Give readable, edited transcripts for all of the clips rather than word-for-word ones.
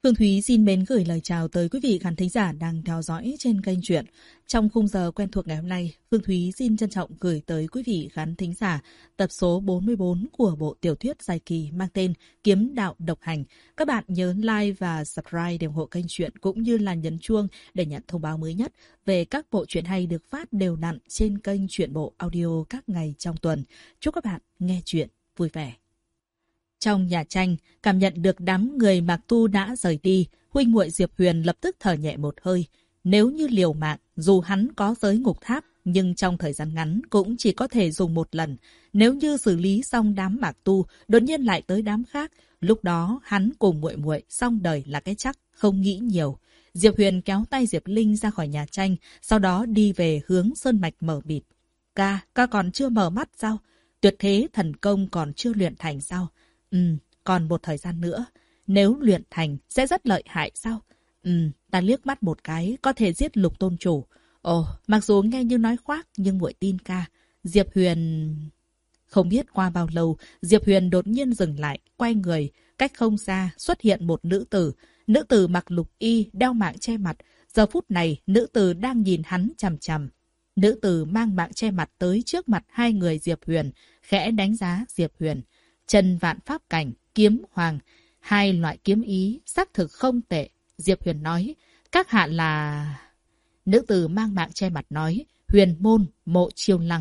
Phương Thúy xin mến gửi lời chào tới quý vị khán thính giả đang theo dõi trên kênh truyện. Trong khung giờ quen thuộc ngày hôm nay, Phương Thúy xin trân trọng gửi tới quý vị khán thính giả tập số 44 của bộ tiểu thuyết dài kỳ mang tên Kiếm Đạo Độc Hành. Các bạn nhớ like và subscribe để ủng hộ kênh truyện cũng như là nhấn chuông để nhận thông báo mới nhất về các bộ truyện hay được phát đều đặn trên kênh Truyện Bộ Audio các ngày trong tuần. Chúc các bạn nghe truyện vui vẻ. Trong nhà tranh, cảm nhận được đám người Mạc Tu đã rời đi, huynh muội Diệp Huyền lập tức thở nhẹ một hơi. Nếu như liều mạng, dù hắn có giới ngục tháp, nhưng trong thời gian ngắn cũng chỉ có thể dùng một lần. Nếu như xử lý xong đám Mạc Tu, đột nhiên lại tới đám khác, lúc đó hắn cùng muội muội xong đời là cái chắc, không nghĩ nhiều. Diệp Huyền kéo tay Diệp Linh ra khỏi nhà tranh, sau đó đi về hướng sơn mạch mở mịt. Ca còn chưa mở mắt sao? Tuyệt thế thần công còn chưa luyện thành sao? Còn một thời gian nữa. Nếu luyện thành sẽ rất lợi hại sao? Ta liếc mắt một cái có thể giết Lục tôn chủ. Ồ, mặc dù nghe như nói khoác nhưng muội tin ca. Diệp Huyền... Không biết qua bao lâu, Diệp Huyền đột nhiên dừng lại, quay người. Cách không xa xuất hiện một nữ tử. Nữ tử mặc lục y, đeo mạng che mặt. Giờ phút này, nữ tử đang nhìn hắn chằm chằm. Nữ tử mang mạng che mặt tới trước mặt hai người Diệp Huyền, khẽ đánh giá Diệp Huyền. Trần Vạn Pháp Cảnh, Kiếm Hoàng, hai loại kiếm ý xác thực không tệ. Diệp Huyền nói, các hạ là... Nữ tử mang mạng che mặt nói, Huyền Môn, Mộ Chiêu Lăng.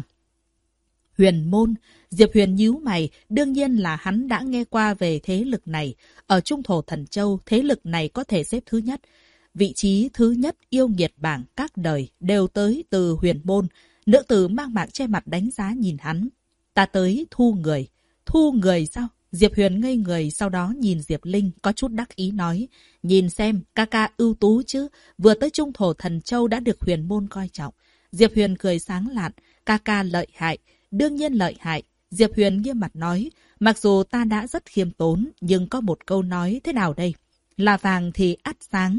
Huyền Môn, Diệp Huyền nhíu mày, đương nhiên là hắn đã nghe qua về thế lực này. Ở Trung Thổ Thần Châu, thế lực này có thể xếp thứ nhất. Vị trí thứ nhất yêu nghiệt bảng các đời đều tới từ Huyền Môn. Nữ tử mang mạng che mặt đánh giá nhìn hắn. Ta tới thu người. Thu người sao? Diệp Huyền ngây người, sau đó nhìn Diệp Linh có chút đắc ý nói. Nhìn xem, ca ưu tú chứ. Vừa tới Trung Thổ Thần Châu đã được Huyền Môn coi trọng. Diệp Huyền cười sáng lạn. Ca lợi hại. Đương nhiên lợi hại. Diệp Huyền nghiêm mặt nói. Mặc dù ta đã rất khiêm tốn, nhưng có một câu nói thế nào đây? Là vàng thì ắt sáng.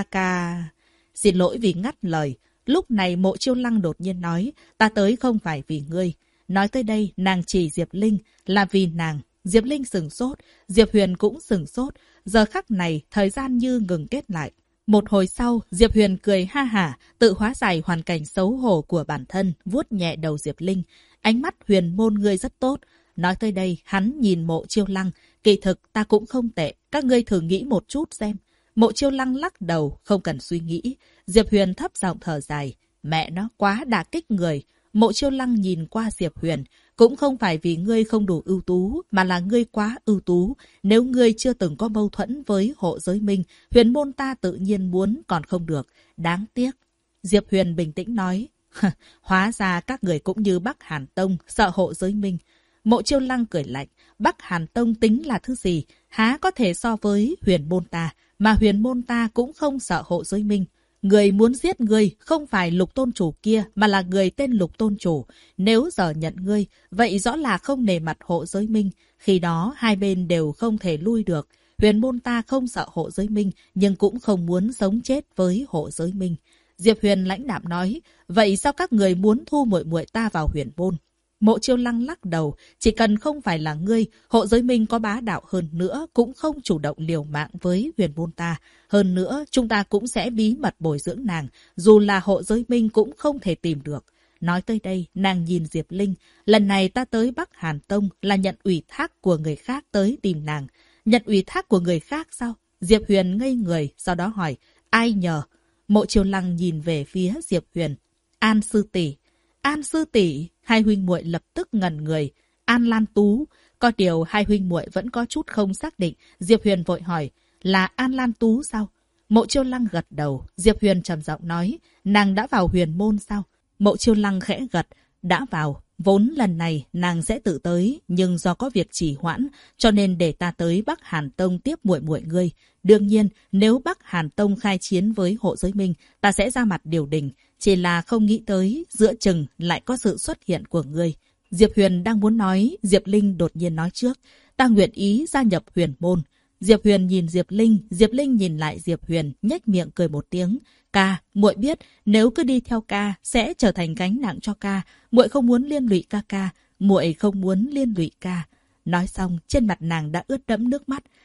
Ca. Xin lỗi vì ngắt lời. Lúc này Mộ Chiêu Lăng đột nhiên nói. Ta tới không phải vì ngươi. Nói tới đây, nàng chỉ Diệp Linh là vì nàng. Diệp Linh sửng sốt, Diệp Huyền cũng sửng sốt. Giờ khắc này, thời gian như ngừng kết lại. Một hồi sau, Diệp Huyền cười ha hả, tự hóa giải hoàn cảnh xấu hổ của bản thân, vuốt nhẹ đầu Diệp Linh. Ánh mắt Huyền Môn ngươi rất tốt. Nói tới đây, hắn nhìn Mộ Chiêu Lăng. Kỳ thực, ta cũng không tệ, các ngươi thử nghĩ một chút xem. Mộ Chiêu Lăng lắc đầu, không cần suy nghĩ. Diệp Huyền thấp giọng thở dài. Mẹ nó quá đả kích người. Mộ Chiêu Lăng nhìn qua Diệp Huyền. Cũng không phải vì ngươi không đủ ưu tú, mà là ngươi quá ưu tú. Nếu ngươi chưa từng có mâu thuẫn với Hộ Giới Minh, Huyền Môn ta tự nhiên muốn còn không được. Đáng tiếc. Diệp Huyền bình tĩnh nói. Hóa ra các người cũng như Bắc Hàn Tông, sợ Hộ Giới Minh. Mộ Chiêu Lăng cười lạnh. Bắc Hàn Tông tính là thứ gì? Há có thể so với Huyền Môn ta, mà Huyền Môn ta cũng không sợ Hộ Giới Minh. Người muốn giết ngươi không phải Lục tôn chủ kia, mà là người tên Lục tôn chủ. Nếu giờ nhận ngươi, vậy rõ là không nề mặt Hộ Giới Minh. Khi đó hai bên đều không thể lui được. Huyền Môn ta không sợ Hộ Giới Minh, nhưng cũng không muốn sống chết với Hộ Giới Minh. Diệp Huyền lãnh đạm nói, vậy sao các người muốn thu muội muội ta vào Huyền Môn? Mộ Chiêu Lăng lắc đầu, chỉ cần không phải là ngươi, Hộ Giới Minh có bá đạo hơn nữa cũng không chủ động liều mạng với Huyền Môn ta. Hơn nữa, chúng ta cũng sẽ bí mật bồi dưỡng nàng, dù là Hộ Giới Minh cũng không thể tìm được. Nói tới đây, nàng nhìn Diệp Linh, lần này ta tới Bắc Hàn Tông là nhận ủy thác của người khác tới tìm nàng. Nhận ủy thác của người khác sao? Diệp Huyền ngây người, sau đó hỏi, ai nhờ? Mộ Chiêu Lăng nhìn về phía Diệp Huyền. An sư tỷ. An sư tỷ, hai huynh muội lập tức ngẩn người. An Lan Tú, có điều hai huynh muội vẫn có chút không xác định. Diệp Huyền vội hỏi, là An Lan Tú sao? Mộ Chiêu Lăng gật đầu. Diệp Huyền trầm giọng nói, nàng đã vào Huyền Môn sao? Mộ Chiêu Lăng khẽ gật, đã vào. Vốn lần này nàng sẽ tự tới, nhưng do có việc trì hoãn, cho nên để ta tới Bắc Hàn Tông tiếp muội muội ngươi. Đương nhiên, nếu Bắc Hàn Tông khai chiến với Hộ Giới Minh, ta sẽ ra mặt điều đình. Chỉ là không nghĩ tới, giữa chừng lại có sự xuất hiện của ngươi. Diệp Huyền đang muốn nói, Diệp Linh đột nhiên nói trước. Ta nguyện ý gia nhập Huyền Môn. Diệp Huyền nhìn Diệp Linh nhìn lại Diệp Huyền, nhếch miệng cười một tiếng. Ca, muội biết, nếu cứ đi theo ca, sẽ trở thành gánh nặng cho ca. Muội không muốn liên lụy ca, muội không muốn liên lụy ca. Nói xong, trên mặt nàng đã ướt đẫm nước mắt.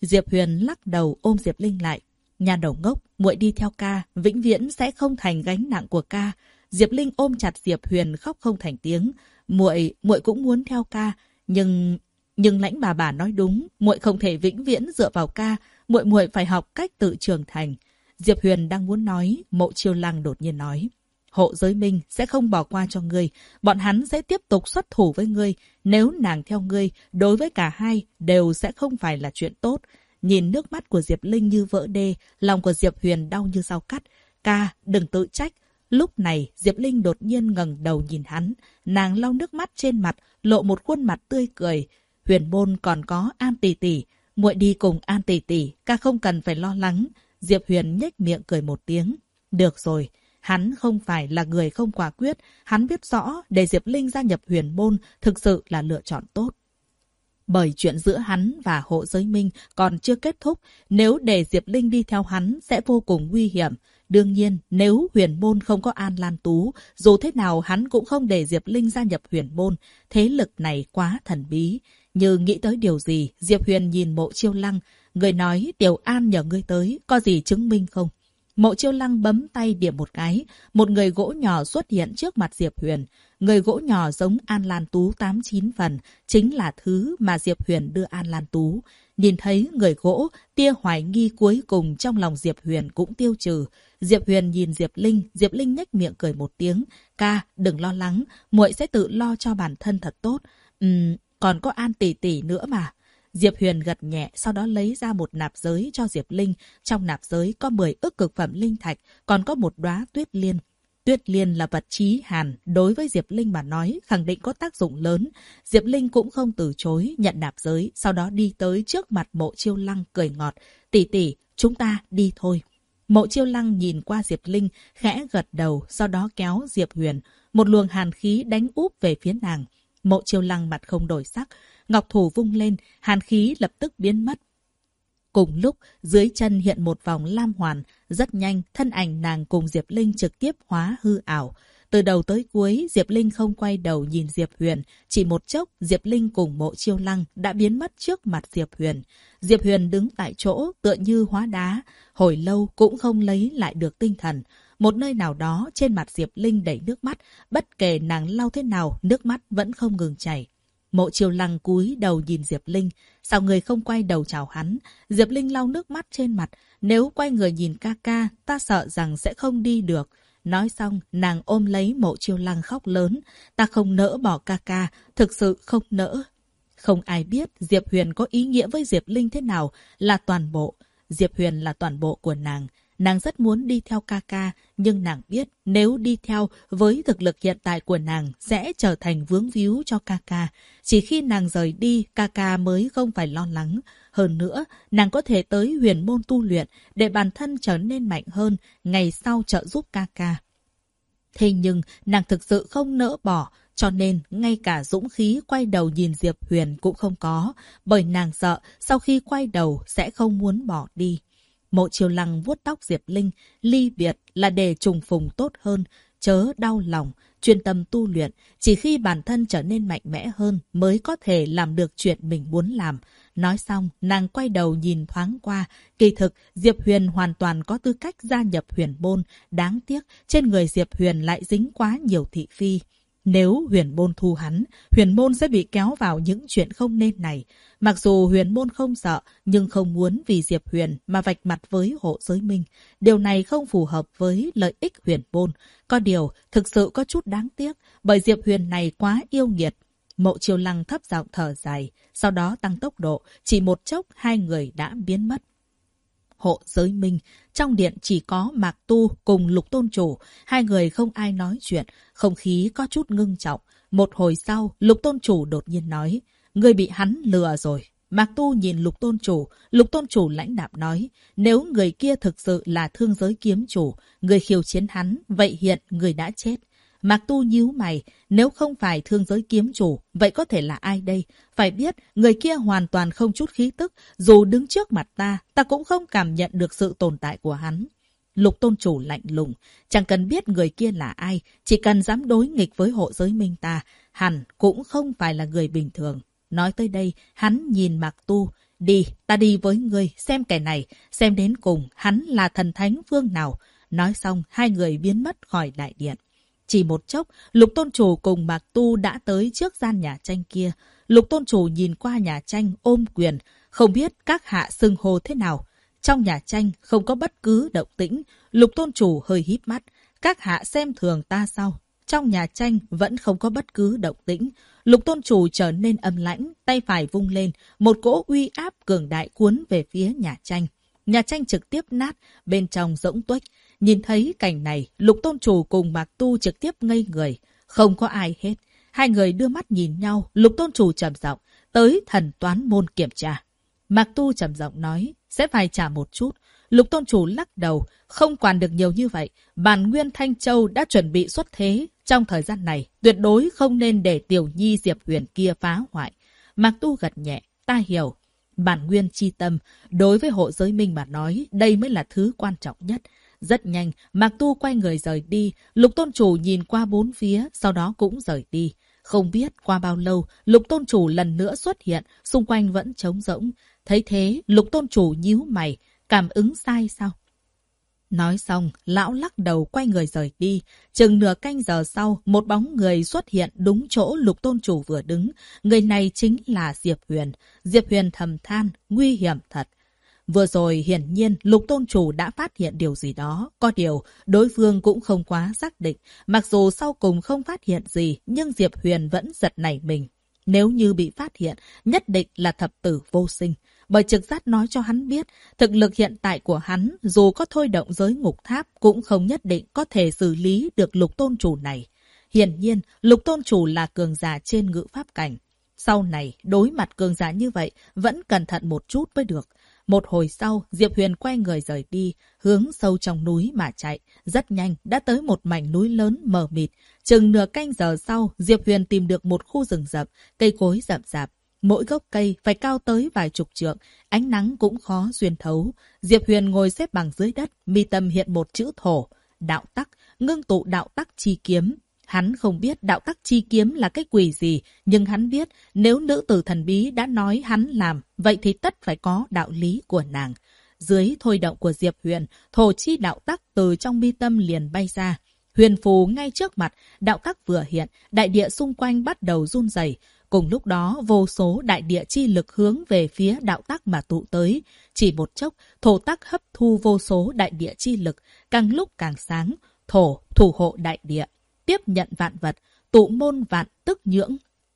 Diệp Huyền lắc đầu ôm Diệp Linh lại. Nhà đầu ngốc, muội đi theo ca, vĩnh viễn sẽ không thành gánh nặng của ca. Diệp Linh ôm chặt Diệp Huyền khóc không thành tiếng. Muội cũng muốn theo ca, nhưng lãnh bà nói đúng, muội không thể vĩnh viễn dựa vào ca, muội phải học cách tự trưởng thành. Diệp Huyền đang muốn nói, Mộ Chiêu Lăng đột nhiên nói: Hộ Giới Minh sẽ không bỏ qua cho ngươi, bọn hắn sẽ tiếp tục xuất thủ với ngươi. Nếu nàng theo ngươi, đối với cả hai đều sẽ không phải là chuyện tốt. Nhìn nước mắt của Diệp Linh như vỡ đê, lòng của Diệp Huyền đau như dao cắt. Ca, đừng tự trách. Lúc này, Diệp Linh đột nhiên ngẩng đầu nhìn hắn. Nàng lau nước mắt trên mặt, lộ một khuôn mặt tươi cười. Huyền môn còn có An tỷ tỷ, muội đi cùng An tỷ tỷ, ca không cần phải lo lắng. Diệp Huyền nhếch miệng cười một tiếng. Được rồi, hắn không phải là người không quả quyết, hắn biết rõ để Diệp Linh gia nhập huyền môn thực sự là lựa chọn tốt. Bởi chuyện giữa hắn và Hộ Giới Minh còn chưa kết thúc, nếu để Diệp Linh đi theo hắn sẽ vô cùng nguy hiểm. Đương nhiên, nếu huyền môn không có An Lan Tú, dù thế nào hắn cũng không để Diệp Linh gia nhập huyền môn. Thế lực này quá thần bí. Như nghĩ tới điều gì, Diệp Huyền nhìn Mộ Chiêu Lăng. Người nói Tiểu An nhờ ngươi tới, có gì chứng minh không? Mộ Chiêu Lăng bấm tay điểm một cái, một người gỗ nhỏ xuất hiện trước mặt Diệp Huyền. Người gỗ nhỏ giống An Lan Tú 8-9 phần, chính là thứ mà Diệp Huyền đưa An Lan Tú. Nhìn thấy người gỗ, tia hoài nghi cuối cùng trong lòng Diệp Huyền cũng tiêu trừ. Diệp Huyền nhìn Diệp Linh nhếch miệng cười một tiếng. Ca, đừng lo lắng, muội sẽ tự lo cho bản thân thật tốt. Còn có An tỷ tỷ nữa mà. Diệp Huyền gật nhẹ, sau đó lấy ra một nạp giới cho Diệp Linh. Trong nạp giới có 10 ức cực phẩm linh thạch, còn có một đóa tuyết liên. Tuyết liên là vật chí hàn, đối với Diệp Linh mà nói khẳng định có tác dụng lớn. Diệp Linh cũng không từ chối, nhận nạp giới, sau đó đi tới trước mặt Mộ Chiêu Lăng cười ngọt. Tỷ tỷ, chúng ta đi thôi. Mộ Chiêu Lăng nhìn qua Diệp Linh, khẽ gật đầu, sau đó kéo Diệp Huyền. Một luồng hàn khí đánh úp về phía nàng. Mộ Chiêu Lăng mặt không đổi sắc, ngọc thủ vung lên, hàn khí lập tức biến mất. Cùng lúc, dưới chân hiện một vòng lam hoàn, rất nhanh, thân ảnh nàng cùng Diệp Linh trực tiếp hóa hư ảo. Từ đầu tới cuối, Diệp Linh không quay đầu nhìn Diệp Huyền, chỉ một chốc, Diệp Linh cùng Mộ Chiêu Lăng đã biến mất trước mặt Diệp Huyền. Diệp Huyền đứng tại chỗ, tựa như hóa đá, hồi lâu cũng không lấy lại được tinh thần. Một nơi nào đó, trên mặt Diệp Linh đầy nước mắt, bất kể nàng lau thế nào, nước mắt vẫn không ngừng chảy. Mộ Chiêu Lăng cúi đầu nhìn Diệp Linh, sao người không quay đầu chào hắn? Diệp Linh lau nước mắt trên mặt, nếu quay người nhìn ca ca, ta sợ rằng sẽ không đi được. Nói xong, nàng ôm lấy Mộ Chiêu Lăng khóc lớn, ta không nỡ bỏ ca ca, thực sự không nỡ. Không ai biết Diệp Huyền có ý nghĩa với Diệp Linh thế nào, là toàn bộ. Diệp Huyền là toàn bộ của nàng. Nàng rất muốn đi theo ca ca, nhưng nàng biết nếu đi theo với thực lực hiện tại của nàng sẽ trở thành vướng víu cho ca ca. Chỉ khi nàng rời đi, ca ca mới không phải lo lắng. Hơn nữa, nàng có thể tới huyền môn tu luyện để bản thân trở nên mạnh hơn, ngày sau trợ giúp ca ca. Thế nhưng, nàng thực sự không nỡ bỏ, cho nên ngay cả dũng khí quay đầu nhìn Diệp Huyền cũng không có, bởi nàng sợ sau khi quay đầu sẽ không muốn bỏ đi. Mộ Chiêu Lăng vuốt tóc Diệp Linh, ly biệt là để trùng phùng tốt hơn, chớ đau lòng, chuyên tâm tu luyện, chỉ khi bản thân trở nên mạnh mẽ hơn mới có thể làm được chuyện mình muốn làm. Nói xong, nàng quay đầu nhìn thoáng qua, kỳ thực Diệp Huyền hoàn toàn có tư cách gia nhập huyền môn, đáng tiếc trên người Diệp Huyền lại dính quá nhiều thị phi. Nếu huyền môn thu hắn, huyền môn sẽ bị kéo vào những chuyện không nên này. Mặc dù huyền môn không sợ, nhưng không muốn vì Diệp Huyền mà vạch mặt với Hộ Giới Minh. Điều này không phù hợp với lợi ích huyền môn. Có điều, thực sự có chút đáng tiếc, bởi Diệp Huyền này quá yêu nghiệt. Mộ Chiêu Lăng thấp giọng thở dài, sau đó tăng tốc độ, chỉ một chốc hai người đã biến mất. Hộ Giới Minh, trong điện chỉ có Mạc Tu cùng Lục Tôn Chủ, hai người không ai nói chuyện, không khí có chút ngưng trọng. Một hồi sau, Lục Tôn Chủ đột nhiên nói, người bị hắn lừa rồi. Mạc Tu nhìn Lục Tôn Chủ lãnh đạm nói, nếu người kia thực sự là Thương Giới Kiếm Chủ, người khiêu chiến hắn, vậy hiện người đã chết. Mạc Tu nhíu mày, nếu không phải Thương Giới Kiếm Chủ, vậy có thể là ai đây? Phải biết, người kia hoàn toàn không chút khí tức, dù đứng trước mặt ta cũng không cảm nhận được sự tồn tại của hắn. Lục Tôn Chủ lạnh lùng, chẳng cần biết người kia là ai, chỉ cần dám đối nghịch với Hộ Giới Minh ta, hẳn cũng không phải là người bình thường. Nói tới đây, hắn nhìn Mạc Tu, Đi, ta đi với ngươi, xem kẻ này, xem đến cùng hắn là thần thánh phương nào. Nói xong, hai người biến mất khỏi đại điện. Chỉ một chốc, Lục tôn chủ cùng Mạc Tu đã tới trước gian nhà tranh kia. Lục tôn chủ nhìn qua nhà tranh ôm quyền, không biết các hạ xưng hô thế nào. Trong nhà tranh không có bất cứ động tĩnh, Lục tôn chủ hơi híp mắt. Các hạ xem thường ta sao? Trong nhà tranh vẫn không có bất cứ động tĩnh. Lục tôn chủ trở nên âm lãnh, tay phải vung lên, một cỗ uy áp cường đại cuốn về phía nhà tranh. Nhà tranh trực tiếp nát, bên trong rỗng tuếch. Nhìn thấy cảnh này, Lục tôn chủ cùng Mạc Tu trực tiếp ngây người. Không có ai hết. Hai người đưa mắt nhìn nhau, Lục tôn chủ trầm giọng, tới thần toán môn kiểm tra. Mạc Tu trầm giọng nói, sẽ phải trả một chút. Lục tôn chủ lắc đầu, không quản được nhiều như vậy. Bản Nguyên Thanh Châu đã chuẩn bị xuất thế. Trong thời gian này, tuyệt đối không nên để Tiểu Nhi Diệp Huyền kia phá hoại. Mạc Tu gật nhẹ, ta hiểu. Bản Nguyên chi tâm, đối với hộ giới minh mà nói, đây mới là thứ quan trọng nhất. Rất nhanh, Mạc Tu quay người rời đi. Lục tôn chủ nhìn qua bốn phía, sau đó cũng rời đi. Không biết qua bao lâu, Lục tôn chủ lần nữa xuất hiện, xung quanh vẫn trống rỗng. Thấy thế, Lục tôn chủ nhíu mày, cảm ứng sai sao? Nói xong, lão lắc đầu quay người rời đi. Chừng nửa canh giờ sau, một bóng người xuất hiện đúng chỗ Lục tôn chủ vừa đứng. Người này chính là Diệp Huyền. Diệp Huyền thầm than, nguy hiểm thật. Vừa rồi hiển nhiên Lục tôn chủ đã phát hiện điều gì đó. Có điều, đối phương cũng không quá xác định. Mặc dù sau cùng không phát hiện gì, nhưng Diệp Huyền vẫn giật nảy mình. Nếu như bị phát hiện, nhất định là thập tử vô sinh. Bởi trực giác nói cho hắn biết, thực lực hiện tại của hắn dù có thôi động giới ngục tháp cũng không nhất định có thể xử lý được Lục tôn chủ này. Hiển nhiên, Lục tôn chủ là cường giả trên ngự pháp cảnh. Sau này, đối mặt cường giả như vậy, vẫn cẩn thận một chút mới được. Một hồi sau, Diệp Huyền quay người rời đi, hướng sâu trong núi mà chạy. Rất nhanh, đã tới một mảnh núi lớn mờ mịt. Chừng nửa canh giờ sau, Diệp Huyền tìm được một khu rừng rậm, cây cối rậm rạp. Mỗi gốc cây phải cao tới vài chục trượng, ánh nắng cũng khó xuyên thấu. Diệp Huyền ngồi xếp bằng dưới đất, mi tâm hiện một chữ thổ. Đạo tắc, ngưng tụ đạo tắc chi kiếm. Hắn không biết đạo tắc chi kiếm là cái quỷ gì, nhưng hắn biết nếu nữ tử thần bí đã nói hắn làm, vậy thì tất phải có đạo lý của nàng. Dưới thôi động của Diệp Huyền, thổ chi đạo tắc từ trong mi tâm liền bay ra. Huyền phù ngay trước mặt, đạo tắc vừa hiện, đại địa xung quanh bắt đầu run rẩy. Cùng lúc đó, vô số đại địa chi lực hướng về phía đạo tắc mà tụ tới. Chỉ một chốc, thổ tắc hấp thu vô số đại địa chi lực, càng lúc càng sáng. Thổ, thủ hộ đại địa, tiếp nhận vạn vật, tụ môn vạn tức nhưỡng.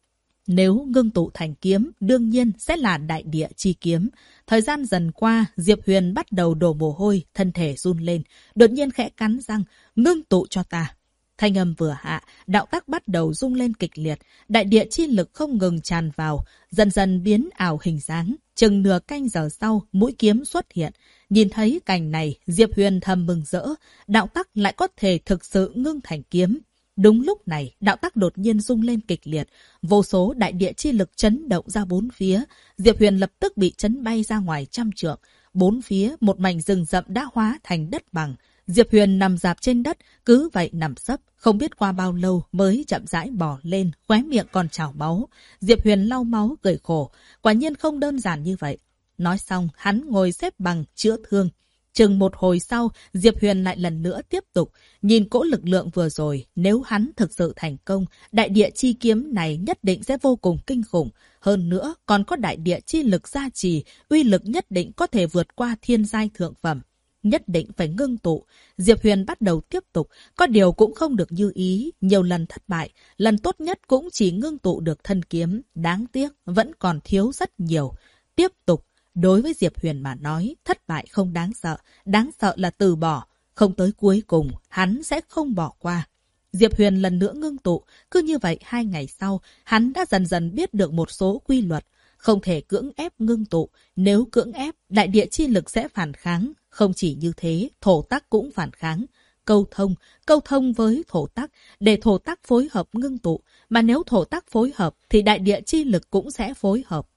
Nếu ngưng tụ thành kiếm, đương nhiên sẽ là đại địa chi kiếm. Thời gian dần qua, Diệp Huyền bắt đầu đổ mồ hôi, thân thể run lên, đột nhiên khẽ cắn răng, ngưng tụ cho ta. Thanh âm vừa hạ, đạo tắc bắt đầu rung lên kịch liệt, đại địa chi lực không ngừng tràn vào, dần dần biến ảo hình dáng. Chừng nửa canh giờ sau, mũi kiếm xuất hiện. Nhìn thấy cảnh này, Diệp Huyền thầm mừng rỡ, đạo tắc lại có thể thực sự ngưng thành kiếm. Đúng lúc này, đạo tắc đột nhiên rung lên kịch liệt, vô số đại địa chi lực chấn động ra bốn phía. Diệp Huyền lập tức bị chấn bay ra ngoài trăm trượng. Bốn phía, một mảnh rừng rậm đã hóa thành đất bằng. Diệp Huyền nằm rạp trên đất, cứ vậy nằm sấp, không biết qua bao lâu mới chậm rãi bò lên, khóe miệng còn trào máu. Diệp Huyền lau máu cười khổ, quả nhiên không đơn giản như vậy. Nói xong, hắn ngồi xếp bằng, chữa thương. Chừng một hồi sau, Diệp Huyền lại lần nữa tiếp tục. Nhìn cỗ lực lượng vừa rồi, nếu hắn thực sự thành công, đại địa chi kiếm này nhất định sẽ vô cùng kinh khủng. Hơn nữa, còn có đại địa chi lực gia trì, uy lực nhất định có thể vượt qua thiên giai thượng phẩm. Nhất định phải ngưng tụ. Diệp Huyền bắt đầu tiếp tục, có điều cũng không được như ý, nhiều lần thất bại. Lần tốt nhất cũng chỉ ngưng tụ được thân kiếm, đáng tiếc, vẫn còn thiếu rất nhiều. Tiếp tục. Đối với Diệp Huyền mà nói, thất bại không đáng sợ là từ bỏ. Không tới cuối cùng, hắn sẽ không bỏ qua. Diệp Huyền lần nữa ngưng tụ, cứ như vậy 2 ngày sau, hắn đã dần dần biết được một số quy luật. Không thể cưỡng ép ngưng tụ, nếu cưỡng ép, đại địa chi lực sẽ phản kháng. Không chỉ như thế, thổ tắc cũng phản kháng. Câu thông với thổ tắc, để thổ tắc phối hợp ngưng tụ, mà nếu thổ tắc phối hợp thì đại địa chi lực cũng sẽ phối hợp.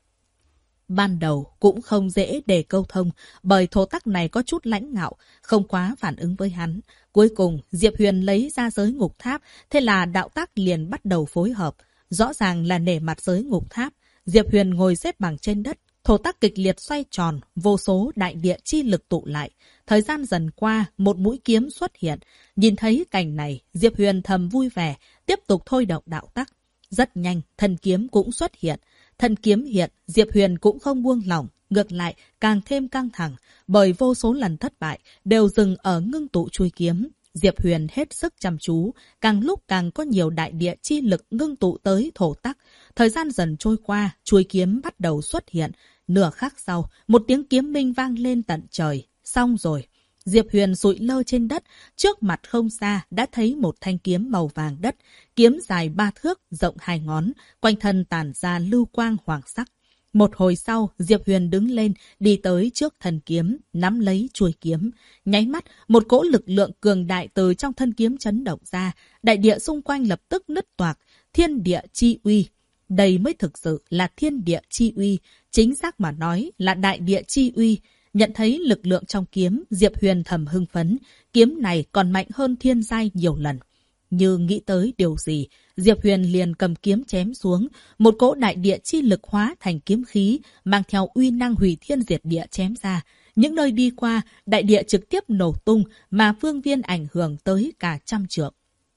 Ban đầu cũng không dễ để câu thông, bởi thổ tắc này có chút lãnh ngạo, không quá phản ứng với hắn. Cuối cùng, Diệp Huyền lấy ra giới ngục tháp, thế là đạo tắc liền bắt đầu phối hợp. Rõ ràng là nể mặt giới ngục tháp. Diệp Huyền ngồi xếp bằng trên đất, Thổ tắc kịch liệt xoay tròn, vô số đại địa chi lực tụ lại. Thời gian dần qua, một mũi kiếm xuất hiện. Nhìn thấy cảnh này, Diệp Huyền thầm vui vẻ, tiếp tục thôi động đạo tắc. Rất nhanh, thần kiếm cũng xuất hiện. Thần kiếm hiện, Diệp Huyền cũng không buông lỏng, ngược lại càng thêm căng thẳng, bởi vô số lần thất bại đều dừng ở ngưng tụ chuôi kiếm. Diệp Huyền hết sức chăm chú, càng lúc càng có nhiều đại địa chi lực ngưng tụ tới thổ tắc. Thời gian dần trôi qua, chuôi kiếm bắt đầu xuất hiện. Nửa khắc sau, một tiếng kiếm minh vang lên tận trời. Xong rồi. Diệp Huyền sụi lơ trên đất, trước mặt không xa đã thấy một thanh kiếm màu vàng đất, kiếm dài 3 thước, rộng 2 ngón, quanh thân tản ra lưu quang hoàng sắc. Một hồi sau, Diệp Huyền đứng lên, đi tới trước thân kiếm, nắm lấy chuôi kiếm. Nháy mắt, một cỗ lực lượng cường đại từ trong thân kiếm chấn động ra, đại địa xung quanh lập tức nứt toạc, thiên địa chi uy. Đây mới thực sự là thiên địa chi uy, chính xác mà nói là đại địa chi uy. Nhận thấy lực lượng trong kiếm, Diệp Huyền thầm hưng phấn, kiếm này còn mạnh hơn thiên giai nhiều lần. Như nghĩ tới điều gì, Diệp Huyền liền cầm kiếm chém xuống, một cỗ đại địa chi lực hóa thành kiếm khí, mang theo uy năng hủy thiên diệt địa chém ra. Những nơi đi qua, đại địa trực tiếp nổ tung, mà phương viên ảnh hưởng tới cả 100 trượng.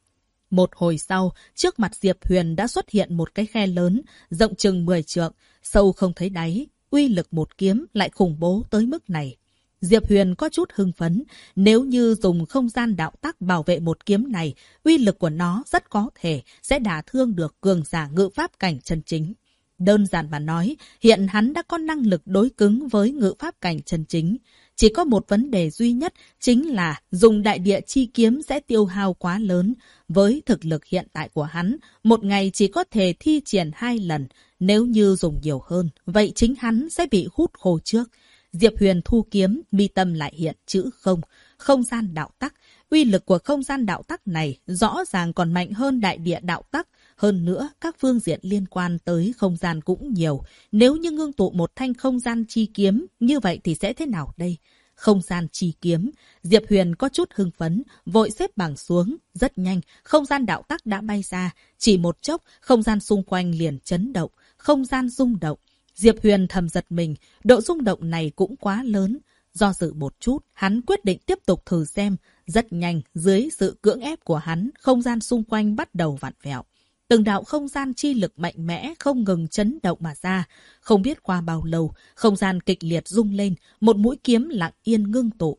Một hồi sau, trước mặt Diệp Huyền đã xuất hiện một cái khe lớn, rộng chừng 10 trượng, sâu không thấy đáy. Uy lực một kiếm lại khủng bố tới mức này. Diệp Huyền có chút hưng phấn. Nếu như dùng không gian đạo tắc bảo vệ một kiếm này, uy lực của nó rất có thể sẽ đả thương được cường giả ngự pháp cảnh chân chính. Đơn giản mà nói, hiện hắn đã có năng lực đối cứng với ngự pháp cảnh chân chính. Chỉ có một vấn đề duy nhất, chính là dùng đại địa chi kiếm sẽ tiêu hao quá lớn. Với thực lực hiện tại của hắn, một ngày chỉ có thể thi triển 2 lần. Nếu như dùng nhiều hơn, vậy chính hắn sẽ bị hút khô trước. Diệp Huyền thu kiếm, mi tâm lại hiện chữ không. Không gian đạo tắc. Uy lực của không gian đạo tắc này rõ ràng còn mạnh hơn đại địa đạo tắc. Hơn nữa, các phương diện liên quan tới không gian cũng nhiều. Nếu như ngưng tụ một thanh không gian chi kiếm, như vậy thì sẽ thế nào đây? Không gian chi kiếm. Diệp Huyền có chút hưng phấn, vội xếp bằng xuống. Rất nhanh, không gian đạo tắc đã bay ra. Chỉ một chốc, không gian xung quanh liền chấn động. Không gian rung động. Diệp Huyền thầm giật mình, độ rung động này cũng quá lớn. Do dự một chút, hắn quyết định tiếp tục thử xem. Rất nhanh, dưới sự cưỡng ép của hắn, không gian xung quanh bắt đầu vặn vẹo. Từng đạo không gian chi lực mạnh mẽ không ngừng chấn động mà ra. Không biết qua bao lâu, không gian kịch liệt rung lên, một mũi kiếm lặng yên ngưng tụ.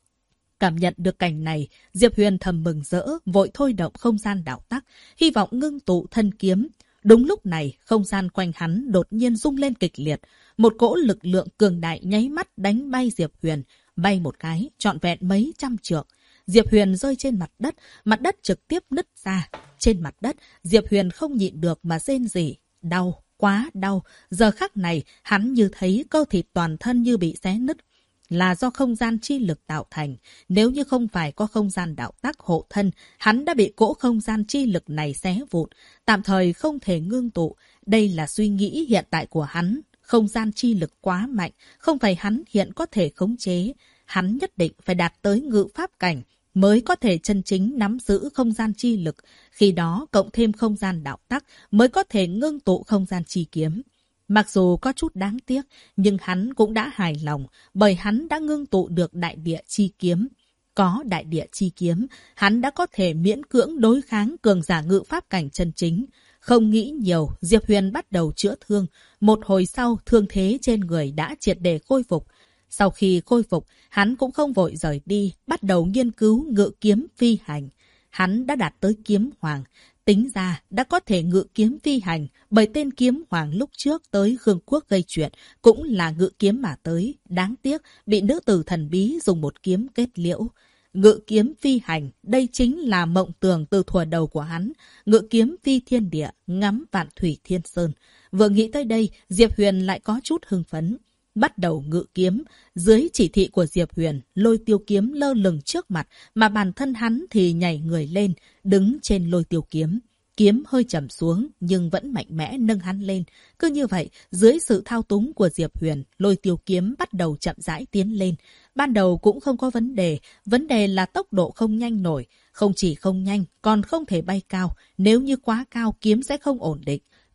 Cảm nhận được cảnh này, Diệp Huyền thầm mừng rỡ, vội thôi động không gian đạo tắc, hy vọng ngưng tụ thân kiếm. Đúng lúc này, không gian quanh hắn đột nhiên rung lên kịch liệt. Một cỗ lực lượng cường đại nháy mắt đánh bay Diệp Huyền. Bay một cái, trọn vẹn mấy trăm trượng. Diệp Huyền rơi trên mặt đất trực tiếp nứt ra. Trên mặt đất, Diệp Huyền không nhịn được mà rên rỉ. Đau, quá đau. Giờ khắc này, hắn như thấy cơ thịt toàn thân như bị xé nứt. Là do không gian chi lực tạo thành. Nếu như không phải có không gian đạo tắc hộ thân, hắn đã bị cỗ không gian chi lực này xé vụn. Tạm thời không thể ngưng tụ. Đây là suy nghĩ hiện tại của hắn. Không gian chi lực quá mạnh, không phải hắn hiện có thể khống chế. Hắn nhất định phải đạt tới ngự pháp cảnh, mới có thể chân chính nắm giữ không gian chi lực. Khi đó, cộng thêm không gian đạo tắc, mới có thể ngưng tụ không gian chi kiếm. Mặc dù có chút đáng tiếc, nhưng hắn cũng đã hài lòng, bởi hắn đã ngưng tụ được đại địa chi kiếm. Có đại địa chi kiếm, hắn đã có thể miễn cưỡng đối kháng cường giả ngự pháp cảnh chân chính. Không nghĩ nhiều, Diệp Huyền bắt đầu chữa thương. Một hồi sau, thương thế trên người đã triệt để khôi phục. Sau khi khôi phục, hắn cũng không vội rời đi, bắt đầu nghiên cứu ngự kiếm phi hành. Hắn đã đạt tới kiếm hoàng. Tính ra đã có thể ngự kiếm phi hành, bởi tên kiếm hoàng lúc trước tới Khương Quốc gây chuyện cũng là ngự kiếm mà tới. Đáng tiếc bị nữ tử thần bí dùng một kiếm kết liễu. Ngự kiếm phi hành, đây chính là mộng tưởng từ thuở đầu của hắn. Ngự kiếm phi thiên địa, ngắm vạn thủy thiên sơn. Vừa nghĩ tới đây, Diệp Huyền lại có chút hưng phấn. Bắt đầu ngự kiếm, dưới chỉ thị của Diệp Huyền, lôi tiêu kiếm lơ lửng trước mặt, mà bản thân hắn thì nhảy người lên, đứng trên lôi tiêu kiếm. Kiếm hơi chậm xuống, nhưng vẫn mạnh mẽ nâng hắn lên. Cứ như vậy, dưới sự thao túng của Diệp Huyền, lôi tiêu kiếm bắt đầu chậm rãi tiến lên. Ban đầu cũng không có vấn đề là tốc độ không nhanh nổi. Không chỉ không nhanh, còn không thể bay cao, nếu như quá cao kiếm sẽ không ổn định.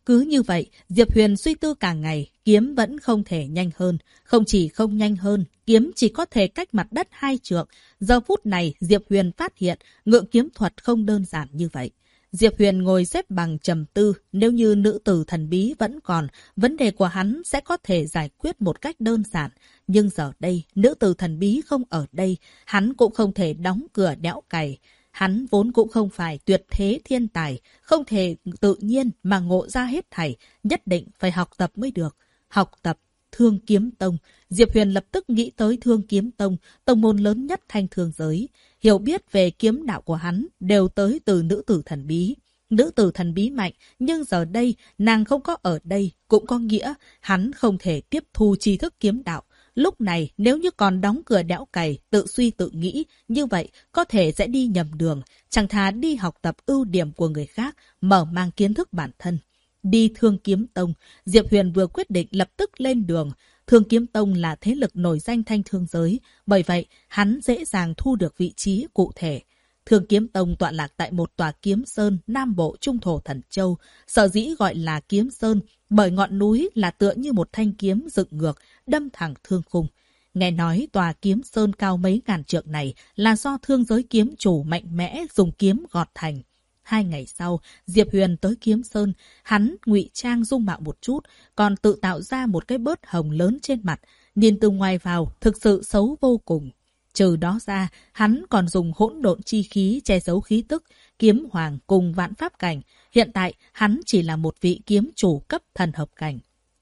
Cứ như vậy, Diệp Huyền suy tư cả ngày, kiếm vẫn không thể nhanh hơn. Không chỉ không nhanh hơn, kiếm chỉ có thể cách mặt đất 2 trượng. Giờ phút này, Diệp Huyền phát hiện ngự kiếm thuật không đơn giản như vậy. Diệp Huyền ngồi xếp bằng trầm tư, nếu như nữ tử thần bí vẫn còn, vấn đề của hắn sẽ có thể giải quyết một cách đơn giản. Nhưng giờ đây, nữ tử thần bí không ở đây, hắn cũng không thể đóng cửa đẽo cày. Hắn vốn cũng không phải tuyệt thế thiên tài, không thể tự nhiên mà ngộ ra hết thảy, nhất định phải học tập mới được. Học tập Thương Kiếm Tông. Diệp Huyền lập tức nghĩ tới Thương Kiếm Tông, tông môn lớn nhất Thanh Thương giới. Hiểu biết về kiếm đạo của hắn đều tới từ nữ tử thần bí. Nữ tử thần bí mạnh, nhưng giờ đây nàng không có ở đây, cũng có nghĩa hắn không thể tiếp thu tri thức kiếm đạo. Lúc này nếu như còn đóng cửa đẽo cày, tự suy tự nghĩ, như vậy có thể sẽ đi nhầm đường, chẳng thà đi học tập ưu điểm của người khác, mở mang kiến thức bản thân. Đi Thương Kiếm Tông, Diệp Huyền vừa quyết định lập tức lên đường. Thương Kiếm Tông là thế lực nổi danh Thanh Thương giới, bởi vậy hắn dễ dàng thu được vị trí cụ thể. Thương Kiếm Tông tọa lạc tại một tòa kiếm sơn Nam Bộ Trung Thổ Thần Châu, sở dĩ gọi là kiếm sơn bởi ngọn núi là tựa như một thanh kiếm dựng ngược, đâm thẳng thương khung. Nghe nói tòa kiếm sơn cao mấy ngàn trượng này là do thương giới kiếm chủ mạnh mẽ dùng kiếm gọt thành. 2 ngày sau, Diệp Huyền tới kiếm sơn, hắn ngụy trang dung mạo một chút, còn tự tạo ra một cái bớt hồng lớn trên mặt, nhìn từ ngoài vào thực sự xấu vô cùng. Trừ đó ra, hắn còn dùng hỗn độn chi khí che giấu khí tức, kiếm hoàng cùng vạn pháp cảnh. Hiện tại, hắn chỉ là một vị kiếm chủ cấp thần hợp cảnh.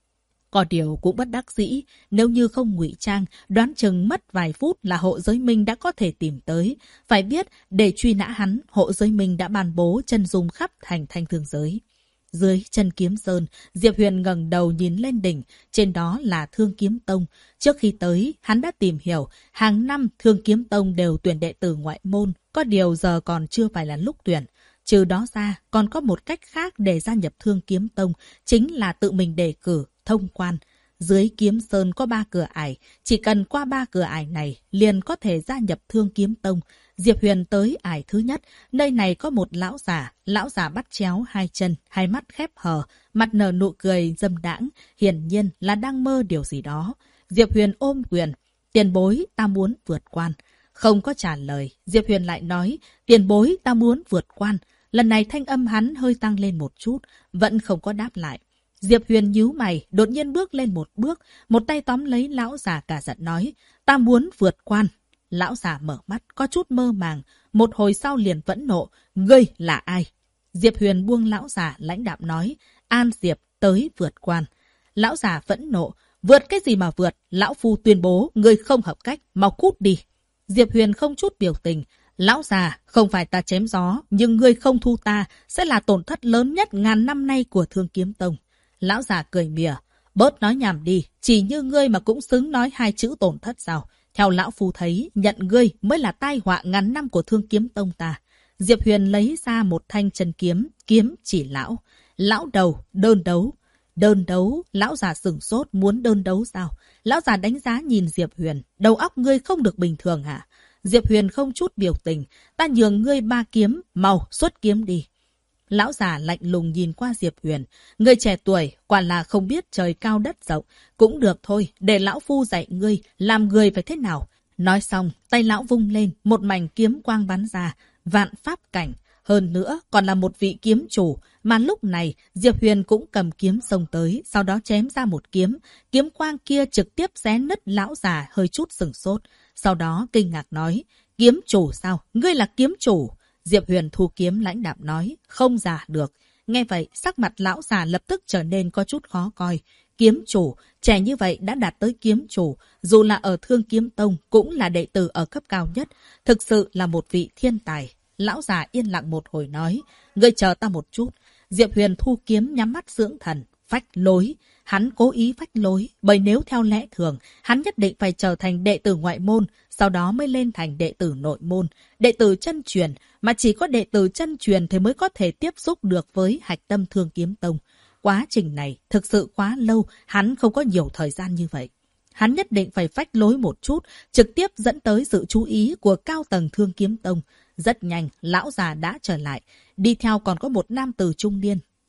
Có điều cũng bất đắc dĩ, nếu như không ngụy trang, đoán chừng mất vài phút là hộ giới minh đã có thể tìm tới. Phải biết, để truy nã hắn, hộ giới minh đã ban bố chân dung khắp thành Thanh Thương giới. Dưới chân kiếm sơn, Diệp Huyền ngẩng đầu nhìn lên đỉnh, trên đó là Thương Kiếm Tông. Trước khi tới, hắn đã tìm hiểu, hàng năm Thương Kiếm Tông đều tuyển đệ tử ngoại môn, có điều giờ còn chưa phải là lúc tuyển. Trừ đó ra, còn có một cách khác để gia nhập Thương Kiếm Tông, chính là tự mình đề cử, thông quan. Dưới kiếm sơn có 3 cửa ải, chỉ cần qua 3 cửa ải này, liền có thể gia nhập Thương Kiếm Tông. Diệp Huyền tới ải thứ nhất, nơi này có một lão giả bắt chéo 2 chân, 2 mắt khép hờ, mặt nở nụ cười dâm đãng, hiển nhiên là đang mơ điều gì đó. Diệp Huyền ôm quyền, tiền bối ta muốn vượt quan. Không có trả lời, Diệp Huyền lại nói, tiền bối ta muốn vượt quan. Lần này thanh âm hắn hơi tăng lên một chút, vẫn không có đáp lại. Diệp Huyền nhíu mày, đột nhiên bước lên một bước, một tay tóm lấy lão già cả giận nói, ta muốn vượt quan. Lão già mở mắt, có chút mơ màng, một hồi sau liền vẫn nộ, ngươi là ai? Diệp Huyền buông lão già lãnh đạm nói, An Diệp tới vượt quan. Lão già vẫn nộ, vượt cái gì mà vượt, lão phu tuyên bố, ngươi không hợp cách, mau cút đi. Diệp Huyền không chút biểu tình, lão già, không phải ta chém gió, nhưng ngươi không thu ta, sẽ là tổn thất lớn nhất ngàn năm nay của Thương Kiếm Tông. Lão già cười mỉa, bớt nói nhảm đi, chỉ như ngươi mà cũng xứng nói 2 chữ tổn thất sao? Theo lão phu thấy, nhận ngươi mới là tai họa ngàn năm của Thương Kiếm Tông ta. Diệp Huyền lấy ra một thanh chân kiếm, kiếm chỉ lão. Lão đầu, đơn đấu. Đơn đấu, lão già sửng sốt muốn đơn đấu sao? Lão già đánh giá nhìn Diệp Huyền, đầu óc ngươi không được bình thường hả? Diệp Huyền không chút biểu tình, ta nhường ngươi 3 kiếm, mau xuất kiếm đi. Lão già lạnh lùng nhìn qua Diệp Huyền, người trẻ tuổi, quả là không biết trời cao đất rộng. Cũng được thôi, để lão phu dạy ngươi, làm người phải thế nào. Nói xong, tay lão vung lên, một mảnh kiếm quang bắn ra, vạn pháp cảnh. Hơn nữa, còn là một vị kiếm chủ, mà lúc này, Diệp Huyền cũng cầm kiếm xông tới, sau đó chém ra một kiếm. Kiếm quang kia trực tiếp xé nứt lão già hơi chút sửng sốt. Sau đó kinh ngạc nói, kiếm chủ sao? Ngươi là kiếm chủ? Diệp Huyền thu kiếm lãnh đạm nói, không giả được. Nghe vậy, sắc mặt lão già lập tức trở nên có chút khó coi. Kiếm chủ, trẻ như vậy đã đạt tới kiếm chủ, dù là ở Thương Kiếm Tông cũng là đệ tử ở cấp cao nhất, thực sự là một vị thiên tài. Lão già yên lặng một hồi nói, ngươi chờ ta một chút. Diệp Huyền thu kiếm nhắm mắt dưỡng thần, phách lối. Hắn cố ý phách lối, bởi nếu theo lẽ thường, hắn nhất định phải trở thành đệ tử ngoại môn, sau đó mới lên thành đệ tử nội môn, đệ tử chân truyền, mà chỉ có đệ tử chân truyền thì mới có thể tiếp xúc được với hạch tâm Thương Kiếm Tông. Quá trình này thực sự quá lâu, hắn không có nhiều thời gian như vậy. Hắn nhất định phải phách lối một chút, trực tiếp dẫn tới sự chú ý của cao tầng Thương Kiếm Tông. Rất nhanh, lão già đã trở lại, đi theo còn có một nam tử trung niên.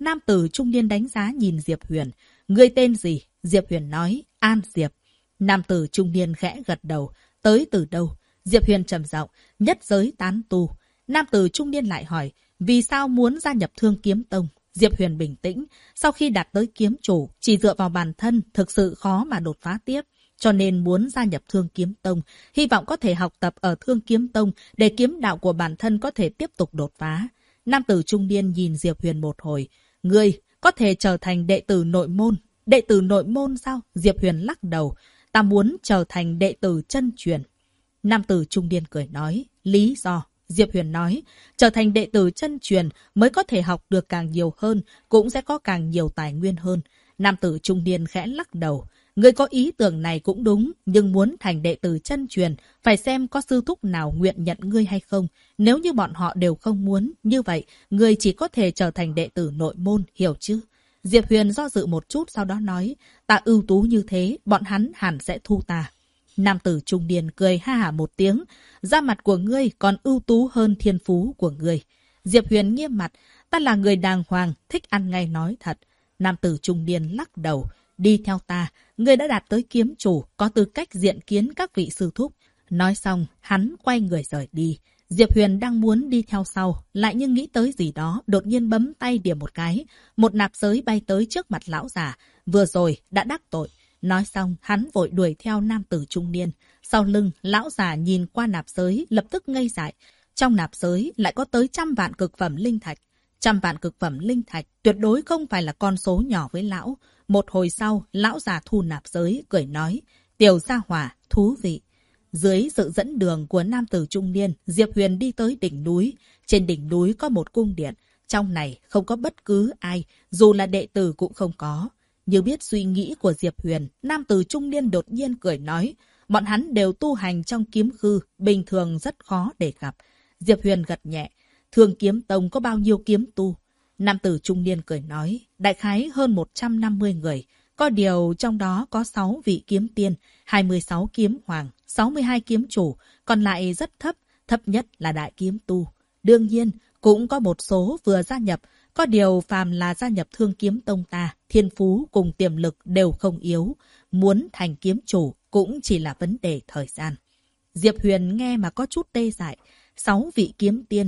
nam tử trung niên đánh giá nhìn Diệp Huyền. Ngươi tên gì? Diệp Huyền nói, An Diệp. Nam tử trung niên khẽ gật đầu. Tới từ đâu? Diệp Huyền trầm giọng, nhất giới tán tu. Nam tử trung niên lại hỏi, vì sao muốn gia nhập Thương Kiếm Tông? Diệp Huyền bình tĩnh, sau khi đạt tới kiếm chủ, chỉ dựa vào bản thân thực sự khó mà đột phá tiếp. Cho nên muốn gia nhập Thương Kiếm Tông, hy vọng có thể học tập ở Thương Kiếm Tông để kiếm đạo của bản thân có thể tiếp tục đột phá. Nam tử trung niên nhìn Diệp Huyền một hồi. Ngươi có thể trở thành đệ tử nội môn. Đệ tử nội môn sao? Diệp Huyền lắc đầu. Ta muốn trở thành đệ tử chân truyền. Nam tử trung niên cười nói. Lý do? Diệp Huyền nói. Trở thành đệ tử chân truyền mới có thể học được càng nhiều hơn, cũng sẽ có càng nhiều tài nguyên hơn. Nam tử trung niên khẽ lắc đầu. Ngươi có ý tưởng này cũng đúng, nhưng muốn thành đệ tử chân truyền, phải xem có sư thúc nào nguyện nhận ngươi hay không. Nếu như bọn họ đều không muốn, như vậy, ngươi chỉ có thể trở thành đệ tử nội môn, hiểu chứ? Diệp Huyền do dự một chút sau đó nói, ta ưu tú như thế, bọn hắn hẳn sẽ thu ta. Nam tử trung niên cười ha hả một tiếng, da mặt của ngươi còn ưu tú hơn thiên phú của ngươi. Diệp Huyền nghiêm mặt, ta là người đàng hoàng, thích ăn ngay nói thật. Nam tử trung niên lắc đầu, đi theo ta, ngươi đã đạt tới kiếm chủ, có tư cách diện kiến các vị sư thúc. Nói xong, hắn quay người rời đi. Diệp Huyền đang muốn đi theo sau, lại nhưng nghĩ tới gì đó, đột nhiên bấm tay điểm một cái. Một nạp giới bay tới trước mặt lão già, vừa rồi đã đắc tội. Nói xong, hắn vội đuổi theo nam tử trung niên. Sau lưng, lão già nhìn qua nạp giới, lập tức ngây dại. Trong nạp giới lại có tới 100 vạn cực phẩm linh thạch. 100 vạn cực phẩm linh thạch tuyệt đối không phải là con số nhỏ với lão. Một hồi sau, lão già thu nạp giới, cười nói, tiểu gia hỏa, thú vị. Dưới sự dẫn đường của nam tử trung niên, Diệp Huyền đi tới đỉnh núi. Trên đỉnh núi có một cung điện. Trong này không có bất cứ ai, dù là đệ tử cũng không có. Như biết suy nghĩ của Diệp Huyền, nam tử trung niên đột nhiên cười nói, bọn hắn đều tu hành trong kiếm khư, bình thường rất khó để gặp. Diệp Huyền gật nhẹ, Thương Kiếm Tông có bao nhiêu kiếm tu? Nam tử trung niên cười nói, đại khái hơn 150 người. Có điều trong đó có 6 vị kiếm tiên, 26 kiếm hoàng, 62 kiếm chủ, còn lại rất thấp, thấp nhất là đại kiếm tu. Đương nhiên, cũng có một số vừa gia nhập, có điều phàm là gia nhập Thương Kiếm Tông ta, thiên phú cùng tiềm lực đều không yếu. Muốn thành kiếm chủ cũng chỉ là vấn đề thời gian. Diệp Huyền nghe mà có chút tê dại. 6 vị kiếm tiên,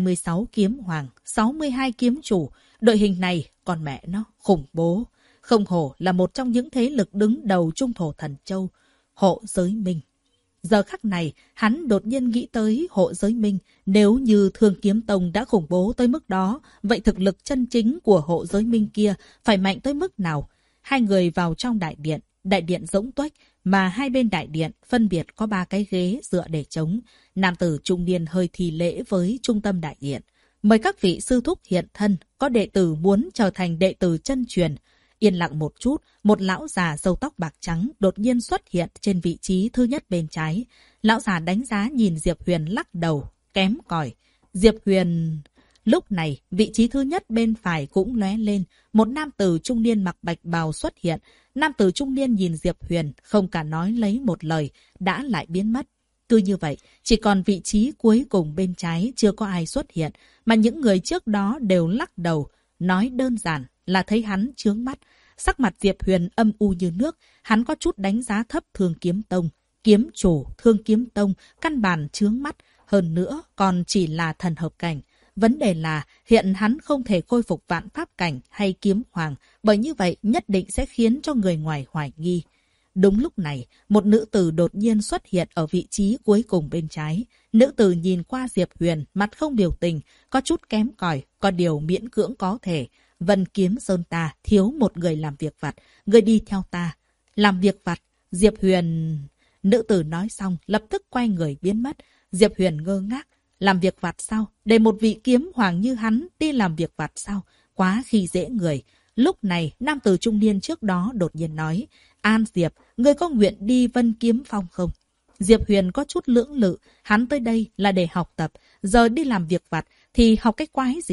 26 kiếm hoàng, 62 kiếm chủ. Đội hình này, còn mẹ nó, khủng bố. Không hổ là một trong những thế lực đứng đầu Trung Thổ Thần Châu, Hộ Giới Minh. Giờ khắc này, hắn đột nhiên nghĩ tới Hộ Giới Minh. Nếu như Thương Kiếm Tông đã khủng bố tới mức đó, vậy thực lực chân chính của Hộ Giới Minh kia phải mạnh tới mức nào? Hai người vào trong đại điện rỗng tuếch, mà hai bên đại điện phân biệt có 3 cái ghế dựa để trống. Nam tử trung niên hơi thi lễ với trung tâm đại điện. Mời các vị sư thúc hiện thân, có đệ tử muốn trở thành đệ tử chân truyền. Yên lặng một chút, một lão già râu tóc bạc trắng đột nhiên xuất hiện trên vị trí thứ nhất bên trái. Lão già đánh giá nhìn Diệp Huyền lắc đầu, kém cỏi. Diệp Huyền... Lúc này, vị trí thứ nhất bên phải cũng lóe lên. Một nam tử trung niên mặc bạch bào xuất hiện. Nam tử trung niên nhìn Diệp Huyền, không cả nói lấy một lời, đã lại biến mất. Cứ như vậy, chỉ còn vị trí cuối cùng bên trái chưa có ai xuất hiện, mà những người trước đó đều lắc đầu. Nói đơn giản là thấy hắn chướng mắt. Sắc mặt Diệp Huyền âm u như nước, hắn có chút đánh giá thấp Thương Kiếm Tông. Kiếm chủ Thương Kiếm Tông căn bản chướng mắt, hơn nữa còn chỉ là thần hợp cảnh. Vấn đề là hiện hắn không thể khôi phục vạn pháp cảnh hay kiếm hoàng, bởi như vậy nhất định sẽ khiến cho người ngoài hoài nghi. Đúng lúc này, một nữ tử đột nhiên xuất hiện ở vị trí cuối cùng bên trái. Nữ tử nhìn qua Diệp Huyền, mặt không biểu tình, có chút kém cỏi, có điều miễn cưỡng có thể. Vân Kiếm Sơn ta thiếu một người làm việc vặt, người đi theo ta. Làm việc vặt, Diệp Huyền... Nữ tử nói xong, lập tức quay người biến mất. Diệp Huyền ngơ ngác. Làm việc vặt sao? Để một vị kiếm hoàng như hắn đi làm việc vặt sao? Quá khi dễ người. Lúc này, nam tử trung niên trước đó đột nhiên nói, An Diệp, ngươi có nguyện đi Vân Kiếm Phong không? Diệp Huyền có chút lưỡng lự, hắn tới đây là để học tập, giờ đi làm việc vặt thì học cái quái gì?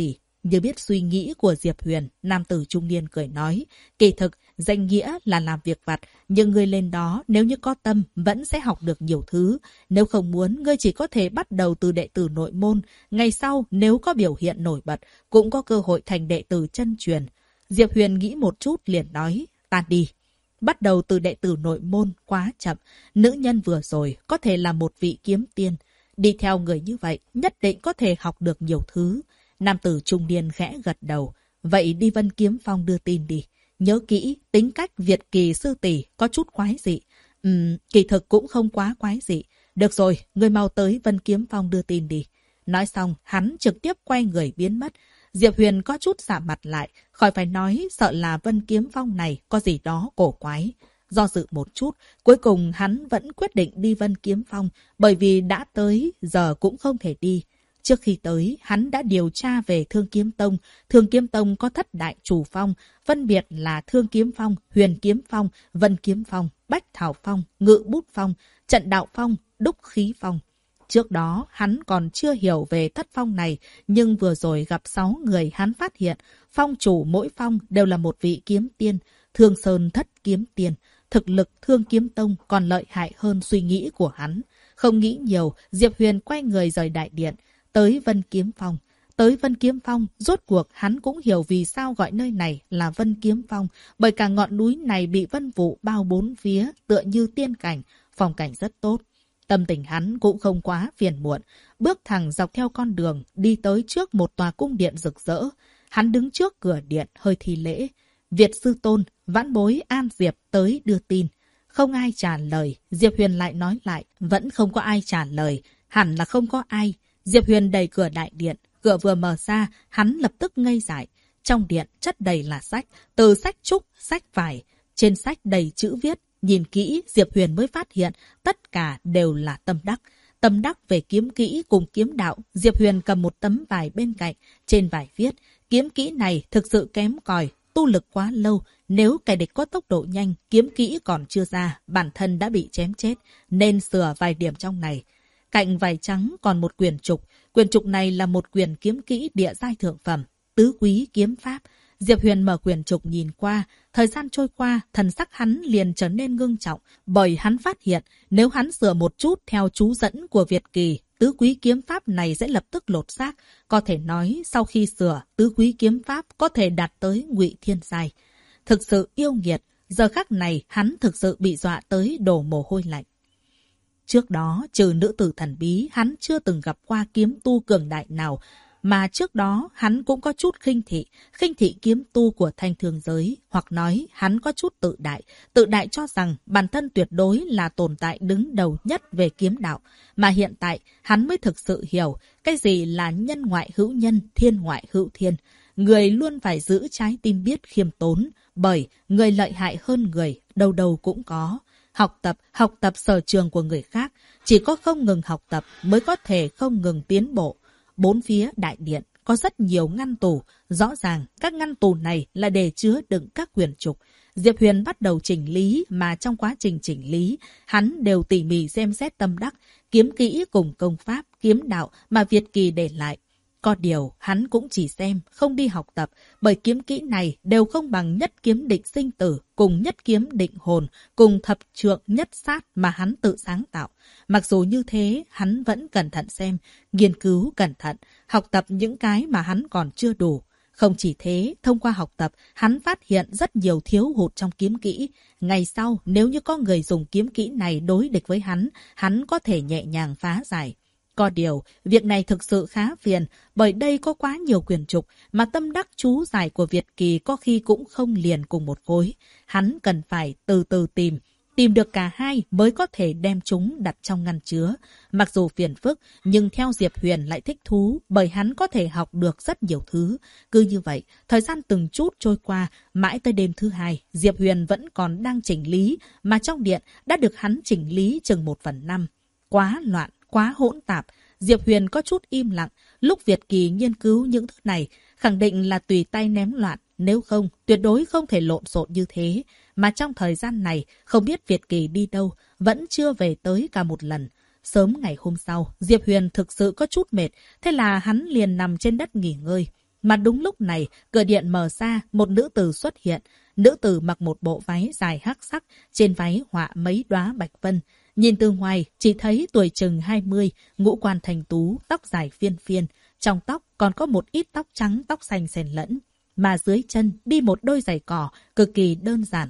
Như biết suy nghĩ của Diệp Huyền, nam tử trung niên cười nói, kỳ thực, danh nghĩa là làm việc vặt, nhưng ngươi lên đó nếu như có tâm vẫn sẽ học được nhiều thứ. Nếu không muốn, ngươi chỉ có thể bắt đầu từ đệ tử nội môn, ngày sau nếu có biểu hiện nổi bật, cũng có cơ hội thành đệ tử chân truyền. Diệp Huyền nghĩ một chút liền nói, ta đi. Bắt đầu từ đệ tử nội môn quá chậm, nữ nhân vừa rồi có thể là một vị kiếm tiên. Đi theo người như vậy, nhất định có thể học được nhiều thứ. Nam tử trung niên khẽ gật đầu. Vậy đi Vân Kiếm Phong đưa tin đi. Nhớ kỹ, tính cách Việt Kỳ sư tỷ có chút quái dị. Kỳ thực cũng không quá quái dị. Được rồi, ngươi mau tới Vân Kiếm Phong đưa tin đi. Nói xong, hắn trực tiếp quay người biến mất. Diệp Huyền có chút sạm mặt lại, khỏi phải nói sợ là Vân Kiếm Phong này có gì đó cổ quái. Do dự một chút, cuối cùng hắn vẫn quyết định đi Vân Kiếm Phong, bởi vì đã tới, giờ cũng không thể đi. Trước khi tới, hắn đã điều tra về Thương Kiếm Tông. Thương Kiếm Tông có thất đại chủ phong, phân biệt là Thương Kiếm Phong, Huyền Kiếm Phong, Vân Kiếm Phong, Bách Thảo Phong, Ngự Bút Phong, Trận Đạo Phong, Đúc Khí Phong. Trước đó, hắn còn chưa hiểu về thất phong này, nhưng vừa rồi gặp 6 người hắn phát hiện, phong chủ mỗi phong đều là một vị kiếm tiên, Thương Sơn thất kiếm tiên. Thực lực Thương Kiếm Tông còn lợi hại hơn suy nghĩ của hắn. Không nghĩ nhiều, Diệp Huyền quay người rời đại điện, tới Vân Kiếm Phong. Tới Vân Kiếm Phong, rốt cuộc hắn cũng hiểu vì sao gọi nơi này là Vân Kiếm Phong, bởi cả ngọn núi này bị vân vụ bao bốn phía, tựa như tiên cảnh, phong cảnh rất tốt. Tâm tình hắn cũng không quá phiền muộn, bước thẳng dọc theo con đường, đi tới trước một tòa cung điện rực rỡ. Hắn đứng trước cửa điện, hơi thi lễ. Việt sư tôn, vãn bối An Diệp tới đưa tin. Không ai trả lời, Diệp Huyền lại nói lại, vẫn không có ai trả lời, hẳn là không có ai. Diệp Huyền đẩy cửa đại điện, cửa vừa mở ra, hắn lập tức ngây dại. Trong điện chất đầy là sách, từ sách trúc, sách vải, trên sách đầy chữ viết. Nhìn kỹ, Diệp Huyền mới phát hiện tất cả đều là tâm đắc. Tâm đắc về kiếm kỹ cùng kiếm đạo. Diệp Huyền cầm một tấm vải bên cạnh, trên vải viết, kiếm kỹ này thực sự kém cỏi, tu lực quá lâu. Nếu kẻ địch có tốc độ nhanh, kiếm kỹ còn chưa ra, bản thân đã bị chém chết, nên sửa vài điểm trong này. Cạnh vải trắng còn một quyển trục. Quyển trục này là một quyển kiếm kỹ địa giai thượng phẩm, tứ quý kiếm pháp. Diệp Huyền mở quyển trục nhìn qua, thời gian trôi qua, thần sắc hắn liền trở nên ngưng trọng, bởi hắn phát hiện nếu hắn sửa một chút theo chú dẫn của Việt Kỳ, tứ quý kiếm pháp này sẽ lập tức lột xác. Có thể nói sau khi sửa, tứ quý kiếm pháp có thể đạt tới ngụy thiên giai. Thực sự yêu nghiệt, giờ khắc này hắn thực sự bị dọa tới đổ mồ hôi lạnh. Trước đó, trừ nữ tử thần bí, hắn chưa từng gặp qua kiếm tu cường đại nào. Mà trước đó, hắn cũng có chút khinh thị kiếm tu của thanh thường giới, hoặc nói hắn có chút tự đại cho rằng bản thân tuyệt đối là tồn tại đứng đầu nhất về kiếm đạo. Mà hiện tại, hắn mới thực sự hiểu cái gì là nhân ngoại hữu nhân, thiên ngoại hữu thiên. Người luôn phải giữ trái tim biết khiêm tốn, bởi người lợi hại hơn người, đâu đâu cũng có. Học tập sở trường của người khác, chỉ có không ngừng học tập mới có thể không ngừng tiến bộ. Bốn phía đại điện có rất nhiều ngăn tủ, rõ ràng các ngăn tủ này là để chứa đựng các quyển trục. Diệp Huyền bắt đầu chỉnh lý, mà trong quá trình chỉnh lý, hắn đều tỉ mỉ xem xét tâm đắc, kiếm kỹ cùng công pháp, kiếm đạo mà Việt Kỳ để lại. Có điều, hắn cũng chỉ xem, không đi học tập, bởi kiếm kỹ này đều không bằng nhất kiếm định sinh tử, cùng nhất kiếm định hồn, cùng thập trượng nhất sát mà hắn tự sáng tạo. Mặc dù như thế, hắn vẫn cẩn thận xem, nghiên cứu cẩn thận, học tập những cái mà hắn còn chưa đủ. Không chỉ thế, thông qua học tập, hắn phát hiện rất nhiều thiếu hụt trong kiếm kỹ. Ngày sau, nếu như có người dùng kiếm kỹ này đối địch với hắn có thể nhẹ nhàng phá giải. Có điều, việc này thực sự khá phiền, bởi đây có quá nhiều quyển trục, mà tâm đắc chú giải của Việt Kỳ có khi cũng không liền cùng một khối. Hắn cần phải từ từ tìm được cả hai mới có thể đem chúng đặt trong ngăn chứa. Mặc dù phiền phức, nhưng theo Diệp Huyền lại thích thú, bởi hắn có thể học được rất nhiều thứ. Cứ như vậy, thời gian từng chút trôi qua, mãi tới đêm thứ hai, Diệp Huyền vẫn còn đang chỉnh lý, mà trong điện đã được hắn chỉnh lý chừng 1/5. Quá loạn, quá hỗn tạp, Diệp Huyền có chút im lặng. Lúc Việt Kỳ nghiên cứu những thứ này, khẳng định là tùy tay ném loạn, nếu không, tuyệt đối không thể lộn xộn như thế. Mà trong thời gian này, không biết Việt Kỳ đi đâu, vẫn chưa về tới cả một lần. Sớm ngày hôm sau, Diệp Huyền thực sự có chút mệt, thế là hắn liền nằm trên đất nghỉ ngơi. Mà đúng lúc này, cửa điện mở ra, một nữ tử xuất hiện. Nữ tử mặc một bộ váy dài hắc sắc, trên váy họa mấy đóa bạch vân. Nhìn từ ngoài, chỉ thấy tuổi chừng 20, ngũ quan thành tú, tóc dài phiên phiên. Trong tóc còn có một ít tóc trắng, tóc xanh xen lẫn. Mà dưới chân đi một đôi giày cỏ, cực kỳ đơn giản.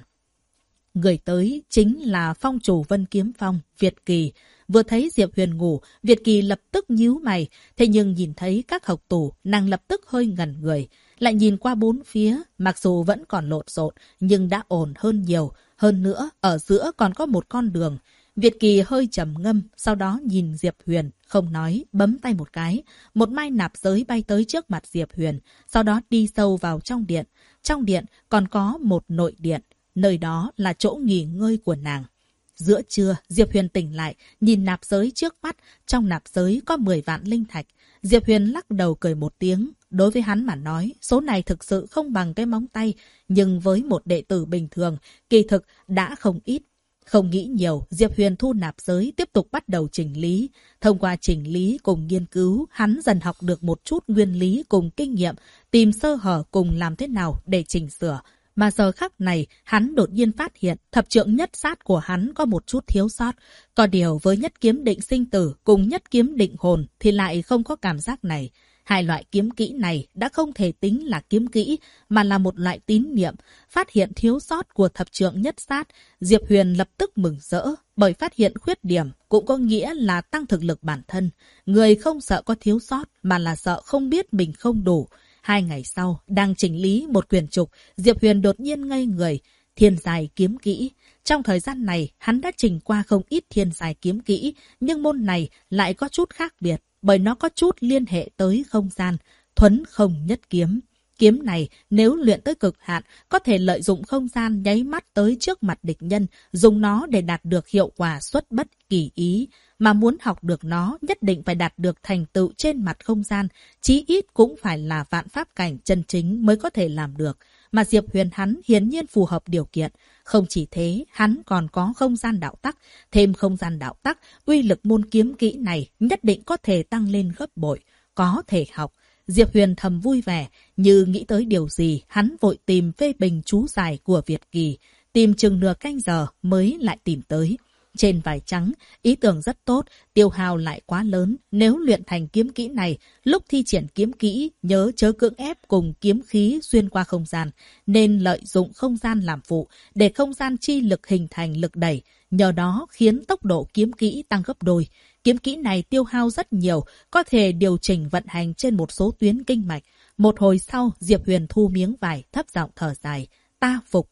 Người tới chính là phong chủ Vân Kiếm Phong, Việt Kỳ. Vừa thấy Diệp Huyền ngủ, Việt Kỳ lập tức nhíu mày. Thế nhưng nhìn thấy các hộc tủ, nàng lập tức hơi ngẩn người. Lại nhìn qua bốn phía, mặc dù vẫn còn lộn xộn, nhưng đã ổn hơn nhiều. Hơn nữa, ở giữa còn có một con đường. Việt Kỳ hơi trầm ngâm, sau đó nhìn Diệp Huyền, không nói, bấm tay một cái. Một mai nạp giới bay tới trước mặt Diệp Huyền, sau đó đi sâu vào trong điện. Trong điện còn có một nội điện, nơi đó là chỗ nghỉ ngơi của nàng. Giữa trưa, Diệp Huyền tỉnh lại, nhìn nạp giới trước mắt, trong nạp giới có 10 vạn linh thạch. Diệp Huyền lắc đầu cười một tiếng. Đối với hắn mà nói, số này thực sự không bằng cái móng tay, nhưng với một đệ tử bình thường, kỳ thực đã không ít. Không nghĩ nhiều, Diệp Huyền thu nạp giới tiếp tục bắt đầu chỉnh lý. Thông qua chỉnh lý cùng nghiên cứu, hắn dần học được một chút nguyên lý cùng kinh nghiệm, tìm sơ hở cùng làm thế nào để chỉnh sửa. Mà giờ khắc này, hắn đột nhiên phát hiện thập trượng nhất sát của hắn có một chút thiếu sót. Có điều với nhất kiếm định sinh tử cùng nhất kiếm định hồn thì lại không có cảm giác này. Hai loại kiếm kỹ này đã không thể tính là kiếm kỹ mà là một loại tín niệm. Phát hiện thiếu sót của thập trượng nhất sát, Diệp Huyền lập tức mừng rỡ. Bởi phát hiện khuyết điểm cũng có nghĩa là tăng thực lực bản thân. Người không sợ có thiếu sót mà là sợ không biết mình không đủ. 2 ngày sau, đang chỉnh lý một quyển trục, Diệp Huyền đột nhiên ngây người. Thiên giai kiếm kỹ. Trong thời gian này, hắn đã chỉnh qua không ít thiên giai kiếm kỹ, nhưng môn này lại có chút khác biệt, bởi nó có chút liên hệ tới không gian, thuấn không nhất kiếm. Kiếm này, nếu luyện tới cực hạn, có thể lợi dụng không gian nháy mắt tới trước mặt địch nhân, dùng nó để đạt được hiệu quả xuất bất kỳ ý. Mà muốn học được nó, nhất định phải đạt được thành tựu trên mặt không gian, chí ít cũng phải là vạn pháp cảnh chân chính mới có thể làm được. Mà Diệp Huyền hắn hiển nhiên phù hợp điều kiện. Không chỉ thế, hắn còn có không gian đạo tắc. Thêm không gian đạo tắc, uy lực môn kiếm kỹ này nhất định có thể tăng lên gấp bội. Có thể học. Diệp Huyền thầm vui vẻ, như nghĩ tới điều gì, hắn vội tìm phê bình chú giải của Việt Kỳ. Tìm chừng nửa canh giờ mới lại tìm tới. Trên vải trắng, ý tưởng rất tốt, tiêu hao lại quá lớn. Nếu luyện thành kiếm kỹ này, lúc thi triển kiếm kỹ, nhớ chớ cưỡng ép cùng kiếm khí xuyên qua không gian. Nên lợi dụng không gian làm phụ, để không gian chi lực hình thành lực đẩy. Nhờ đó khiến tốc độ kiếm kỹ tăng gấp đôi. Kiếm kỹ này tiêu hao rất nhiều, có thể điều chỉnh vận hành trên một số tuyến kinh mạch. Một hồi sau, Diệp Huyền thu miếng vải, thấp giọng thở dài. Ta phục.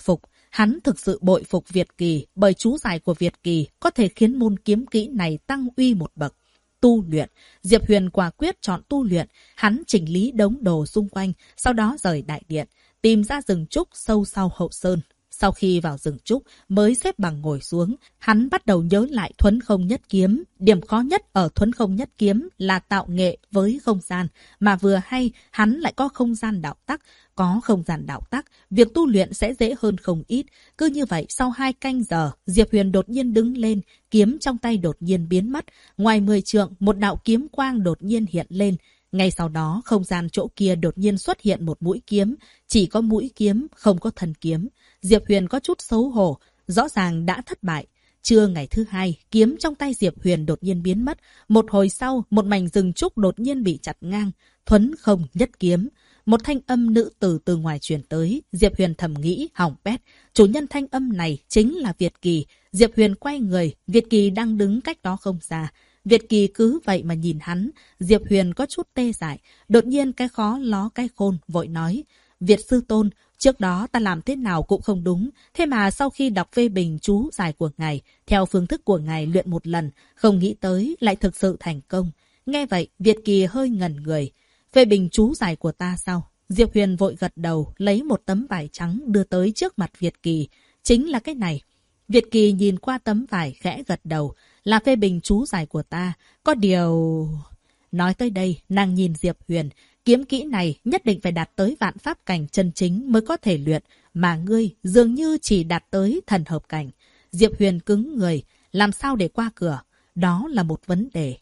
Hắn thực sự bội phục Việt Kỳ, bởi chú giải của Việt Kỳ có thể khiến môn kiếm kỹ này tăng uy một bậc. Tu luyện. Diệp Huyền quả quyết chọn tu luyện. Hắn chỉnh lý đống đồ xung quanh, sau đó rời đại điện, tìm ra rừng trúc sâu sau hậu sơn. Sau khi vào rừng trúc, mới xếp bằng ngồi xuống, hắn bắt đầu nhớ lại thuấn không nhất kiếm. Điểm khó nhất ở thuấn không nhất kiếm là tạo nghệ với không gian, mà vừa hay hắn lại có không gian đạo tắc. Có không gian đạo tắc, việc tu luyện sẽ dễ hơn không ít. Cứ như vậy, sau 2 canh giờ, Diệp Huyền đột nhiên đứng lên, kiếm trong tay đột nhiên biến mất. Ngoài 10 trượng, một đạo kiếm quang đột nhiên hiện lên. Ngay sau đó, không gian chỗ kia đột nhiên xuất hiện một mũi kiếm. Chỉ có mũi kiếm, không có thân kiếm. Diệp Huyền có chút xấu hổ, rõ ràng đã thất bại. Trưa ngày thứ 2, kiếm trong tay Diệp Huyền đột nhiên biến mất. Một hồi sau, một mảnh rừng trúc đột nhiên bị chặt ngang. Thuấn không nhất kiếm. Một thanh âm nữ tử từ ngoài truyền tới. Diệp Huyền thầm nghĩ, hỏng bét. Chủ nhân thanh âm này chính là Việt Kỳ. Diệp Huyền quay người, Việt Kỳ đang đứng cách đó không xa. Việt Kỳ cứ vậy mà nhìn hắn. Diệp Huyền có chút tê dại. Đột nhiên cái khó ló cái khôn, vội nói. Việt sư tôn, trước đó ta làm thế nào cũng không đúng. Thế mà sau khi đọc phê bình chú giải của ngài, theo phương thức của ngài luyện một lần, không nghĩ tới lại thực sự thành công. Nghe vậy, Việt Kỳ hơi ngẩn người. Phê bình chú giải của ta sao? Diệp Huyền vội gật đầu, lấy một tấm vải trắng đưa tới trước mặt Việt Kỳ. Chính là cái này. Việt Kỳ nhìn qua tấm vải khẽ gật đầu. Là phê bình chú giải của ta. Có điều... Nói tới đây, nàng nhìn Diệp Huyền. Kiếm kỹ này nhất định phải đạt tới vạn pháp cảnh chân chính mới có thể luyện. Mà ngươi dường như chỉ đạt tới thần hợp cảnh. Diệp Huyền cứng người. Làm sao để qua cửa? Đó là một vấn đề.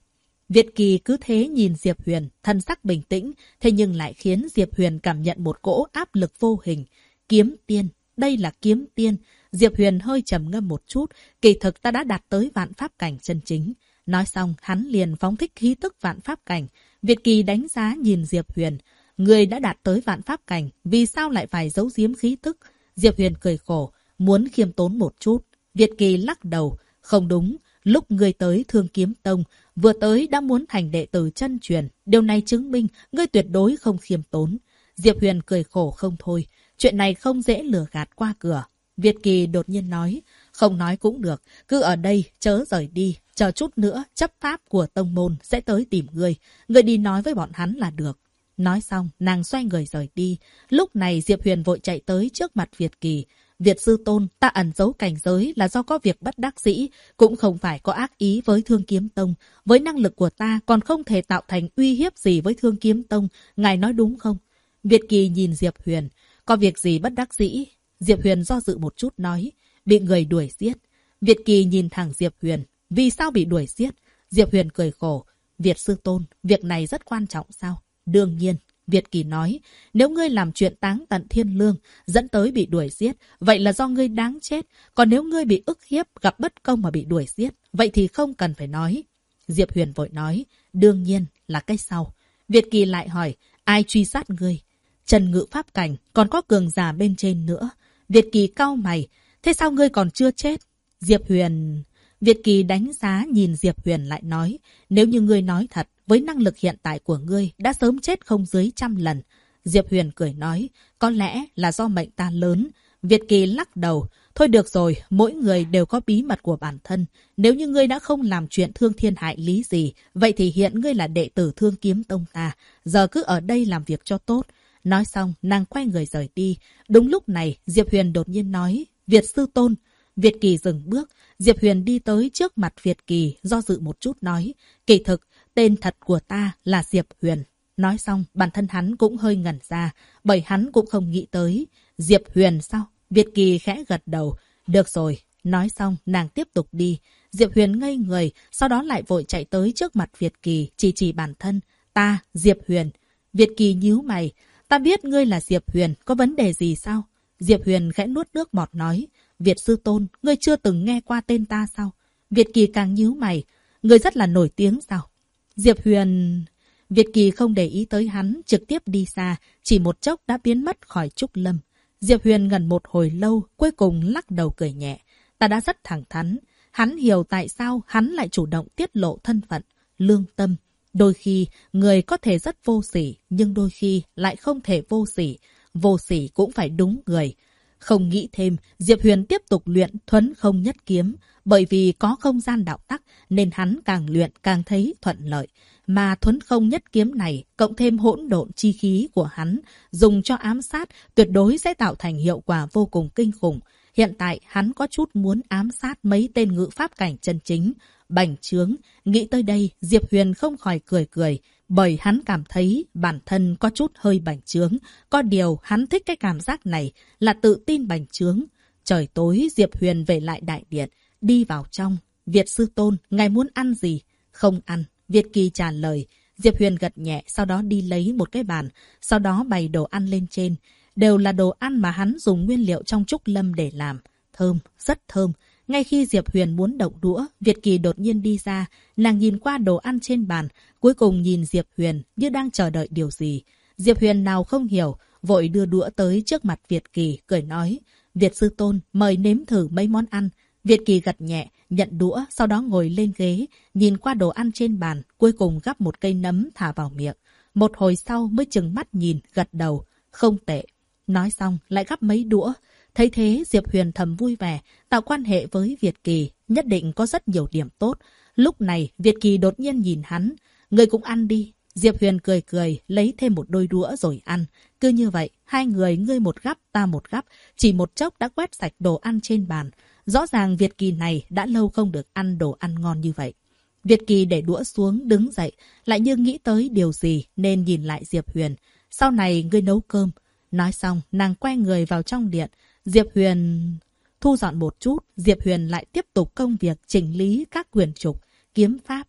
Việt Kỳ cứ thế nhìn Diệp Huyền, thân sắc bình tĩnh, thế nhưng lại khiến Diệp Huyền cảm nhận một cỗ áp lực vô hình. Kiếm tiên, đây là kiếm tiên. Diệp Huyền hơi trầm ngâm một chút, kỳ thực ta đã đạt tới vạn pháp cảnh chân chính. Nói xong, hắn liền phóng thích khí tức vạn pháp cảnh. Việt Kỳ đánh giá nhìn Diệp Huyền. Người đã đạt tới vạn pháp cảnh, vì sao lại phải giấu giếm khí tức? Diệp Huyền cười khổ, muốn khiêm tốn một chút. Việt Kỳ lắc đầu, không đúng. Lúc ngươi tới Thương Kiếm Tông, vừa tới đã muốn thành đệ tử chân truyền. Điều này chứng minh ngươi tuyệt đối không khiêm tốn. Diệp Huyền cười khổ không thôi. Chuyện này không dễ lừa gạt qua cửa. Việt Kỳ đột nhiên nói, không nói cũng được. Cứ ở đây, chớ rời đi. Chờ chút nữa, chấp pháp của tông môn sẽ tới tìm ngươi. Ngươi đi nói với bọn hắn là được. Nói xong, nàng xoay người rời đi. Lúc này Diệp Huyền vội chạy tới trước mặt Việt Kỳ. Việt sư tôn, ta ẩn giấu cảnh giới là do có việc bất đắc dĩ, cũng không phải có ác ý với Thương Kiếm Tông. Với năng lực của ta còn không thể tạo thành uy hiếp gì với Thương Kiếm Tông, ngài nói đúng không? Việt Kỳ nhìn Diệp Huyền, có việc gì bất đắc dĩ? Diệp Huyền do dự một chút nói, bị người đuổi giết. Việt Kỳ nhìn thẳng Diệp Huyền, vì sao bị đuổi giết? Diệp Huyền cười khổ, Việt sư tôn, việc này rất quan trọng sao? Đương nhiên. Việt Kỳ nói, nếu ngươi làm chuyện táng tận thiên lương, dẫn tới bị đuổi giết, vậy là do ngươi đáng chết. Còn nếu ngươi bị ức hiếp, gặp bất công mà bị đuổi giết, vậy thì không cần phải nói. Diệp Huyền vội nói, đương nhiên là cái sau. Việt Kỳ lại hỏi, ai truy sát ngươi? Trần Ngự Pháp Cảnh, còn có cường giả bên trên nữa. Việt Kỳ cau mày, thế sao ngươi còn chưa chết? Diệp Huyền... Việt Kỳ đánh giá nhìn Diệp Huyền lại nói, nếu như ngươi nói thật, với năng lực hiện tại của ngươi đã sớm chết không dưới 100 lần. Diệp Huyền cười nói, có lẽ là do mệnh ta lớn. Việt Kỳ lắc đầu, thôi được rồi, mỗi người đều có bí mật của bản thân. Nếu như ngươi đã không làm chuyện thương thiên hại lý gì, vậy thì hiện ngươi là đệ tử Thương Kiếm Tông ta. Giờ cứ ở đây làm việc cho tốt. Nói xong, nàng quay người rời đi. Đúng lúc này, Diệp Huyền đột nhiên nói, Việt sư tôn. Việt Kỳ dừng bước, Diệp Huyền đi tới trước mặt Việt Kỳ, do dự một chút nói, kỳ thực, tên thật của ta là Diệp Huyền. Nói xong, bản thân hắn cũng hơi ngẩn ra, bởi hắn cũng không nghĩ tới. Diệp Huyền sao? Việt Kỳ khẽ gật đầu. Được rồi. Nói xong, nàng tiếp tục đi. Diệp Huyền ngây người, sau đó lại vội chạy tới trước mặt Việt Kỳ, chỉ bản thân. Ta, Diệp Huyền. Việt Kỳ nhíu mày. Ta biết ngươi là Diệp Huyền, có vấn đề gì sao? Diệp Huyền khẽ nuốt nước bọt nói. Việt sư tôn, ngươi chưa từng nghe qua tên ta sao? Việt Kỳ càng nhíu mày. Ngươi rất là nổi tiếng sao? Diệp Huyền... Việt Kỳ không để ý tới hắn, trực tiếp đi xa, chỉ một chốc đã biến mất khỏi Trúc Lâm. Diệp Huyền ngẩn một hồi lâu, cuối cùng lắc đầu cười nhẹ. Ta đã rất thẳng thắn. Hắn hiểu tại sao hắn lại chủ động tiết lộ thân phận, lương tâm. Đôi khi, người có thể rất vô sỉ, nhưng đôi khi lại không thể vô sỉ. Vô sỉ cũng phải đúng người. Không nghĩ thêm, Diệp Huyền tiếp tục luyện Thuấn Không Nhất Kiếm. Bởi vì có không gian đạo tắc, nên hắn càng luyện càng thấy thuận lợi. Mà Thuấn Không Nhất Kiếm này, cộng thêm hỗn độn chi khí của hắn, dùng cho ám sát, tuyệt đối sẽ tạo thành hiệu quả vô cùng kinh khủng. Hiện tại, hắn có chút muốn ám sát mấy tên ngự pháp cảnh chân chính. Bành trướng, nghĩ tới đây, Diệp Huyền không khỏi cười cười. Bởi hắn cảm thấy bản thân có chút hơi bành trướng. Có điều hắn thích cái cảm giác này là tự tin bành trướng. Trời tối, Diệp Huyền về lại đại điện, đi vào trong. Việt sư tôn, ngài muốn ăn gì? Không ăn. Việt Kỳ trả lời. Diệp Huyền gật nhẹ, sau đó đi lấy một cái bàn, sau đó bày đồ ăn lên trên. Đều là đồ ăn mà hắn dùng nguyên liệu trong Trúc Lâm để làm. Thơm, rất thơm. Ngay khi Diệp Huyền muốn động đũa, Việt Kỳ đột nhiên đi ra. Nàng nhìn qua đồ ăn trên bàn, cuối cùng nhìn Diệp Huyền như đang chờ đợi điều gì. Diệp Huyền nào không hiểu, vội đưa đũa tới trước mặt Việt Kỳ, cười nói. Việt sư tôn, mời nếm thử mấy món ăn. Việt Kỳ gật nhẹ, nhận đũa, sau đó ngồi lên ghế, nhìn qua đồ ăn trên bàn, cuối cùng gắp một cây nấm thả vào miệng. Một hồi sau mới chừng mắt nhìn, gật đầu. Không tệ. Nói xong, lại gắp mấy đũa. Thấy thế, Diệp Huyền thầm vui vẻ, tạo quan hệ với Việt Kỳ, nhất định có rất nhiều điểm tốt. Lúc này, Việt Kỳ đột nhiên nhìn hắn. Người cũng ăn đi. Diệp Huyền cười cười, lấy thêm một đôi đũa rồi ăn. Cứ như vậy, hai người ngươi một gắp, ta một gắp, chỉ một chốc đã quét sạch đồ ăn trên bàn. Rõ ràng Việt Kỳ này đã lâu không được ăn đồ ăn ngon như vậy. Việt Kỳ để đũa xuống, đứng dậy, lại như nghĩ tới điều gì nên nhìn lại Diệp Huyền. Sau này ngươi nấu cơm. Nói xong, nàng quay người vào trong điện. Diệp Huyền... Thu dọn một chút, Diệp Huyền lại tiếp tục công việc chỉnh lý các quyển trục, kiếm pháp.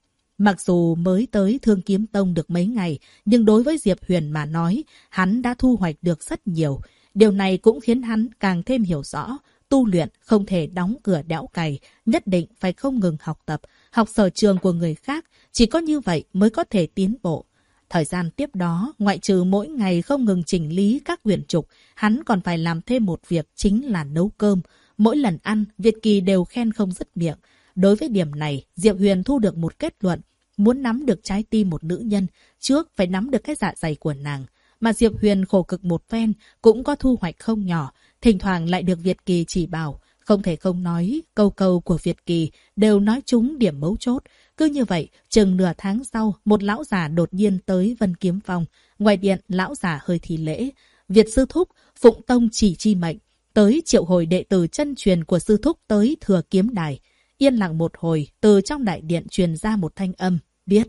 Mặc dù mới tới Thương Kiếm Tông được mấy ngày, nhưng đối với Diệp Huyền mà nói, hắn đã thu hoạch được rất nhiều. Điều này cũng khiến hắn càng thêm hiểu rõ, tu luyện không thể đóng cửa đẽo cày, nhất định phải không ngừng học tập, học sở trường của người khác, chỉ có như vậy mới có thể tiến bộ. Thời gian tiếp đó, ngoại trừ mỗi ngày không ngừng chỉnh lý các quyển trục, hắn còn phải làm thêm một việc chính là nấu cơm. Mỗi lần ăn, Việt Kỳ đều khen không dứt miệng. Đối với điểm này, Diệp Huyền thu được một kết luận. Muốn nắm được trái tim một nữ nhân, trước phải nắm được cái dạ dày của nàng. Mà Diệp Huyền khổ cực một phen, cũng có thu hoạch không nhỏ. Thỉnh thoảng lại được Việt Kỳ chỉ bảo. Không thể không nói, câu câu của Việt Kỳ đều nói trúng điểm mấu chốt. Cứ như vậy, chừng nửa tháng sau, một lão già đột nhiên tới Vân Kiếm Phong. Ngoài điện, lão già hơi thi lễ. Việt sư thúc, Phụng Tông chỉ chi mệnh. Tới triệu hồi đệ tử chân truyền của sư thúc tới Thừa Kiếm Đài. Yên lặng một hồi, từ trong đại điện truyền ra một thanh âm, biết.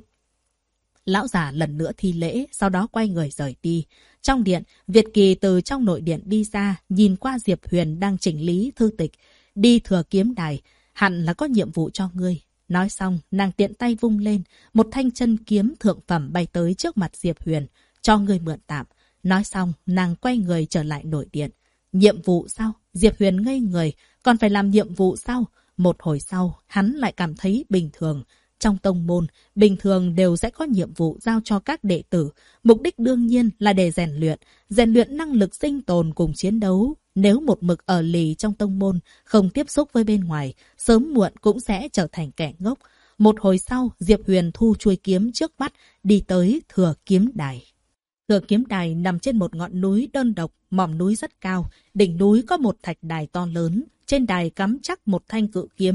Lão già lần nữa thi lễ, sau đó quay người rời đi. Trong điện, Việt Kỳ từ trong nội điện đi ra, nhìn qua Diệp Huyền đang chỉnh lý thư tịch. Đi Thừa Kiếm Đài, hẳn là có nhiệm vụ cho ngươi. Nói xong, nàng tiện tay vung lên, một thanh chân kiếm thượng phẩm bay tới trước mặt Diệp Huyền, cho ngươi mượn tạm. Nói xong, nàng quay người trở lại nội điện. Nhiệm vụ sao? Diệp Huyền ngây người, còn phải làm nhiệm vụ sao? Một hồi sau, hắn lại cảm thấy bình thường. Trong tông môn, bình thường đều sẽ có nhiệm vụ giao cho các đệ tử. Mục đích đương nhiên là để rèn luyện năng lực sinh tồn cùng chiến đấu. Nếu một mực ở lì trong tông môn, không tiếp xúc với bên ngoài, sớm muộn cũng sẽ trở thành kẻ ngốc. Một hồi sau, Diệp Huyền thu chuôi kiếm trước mắt, đi tới Thừa Kiếm Đài. Thừa Kiếm Đài nằm trên một ngọn núi đơn độc, mỏm núi rất cao. Đỉnh núi có một thạch đài to lớn. Trên đài cắm chắc một thanh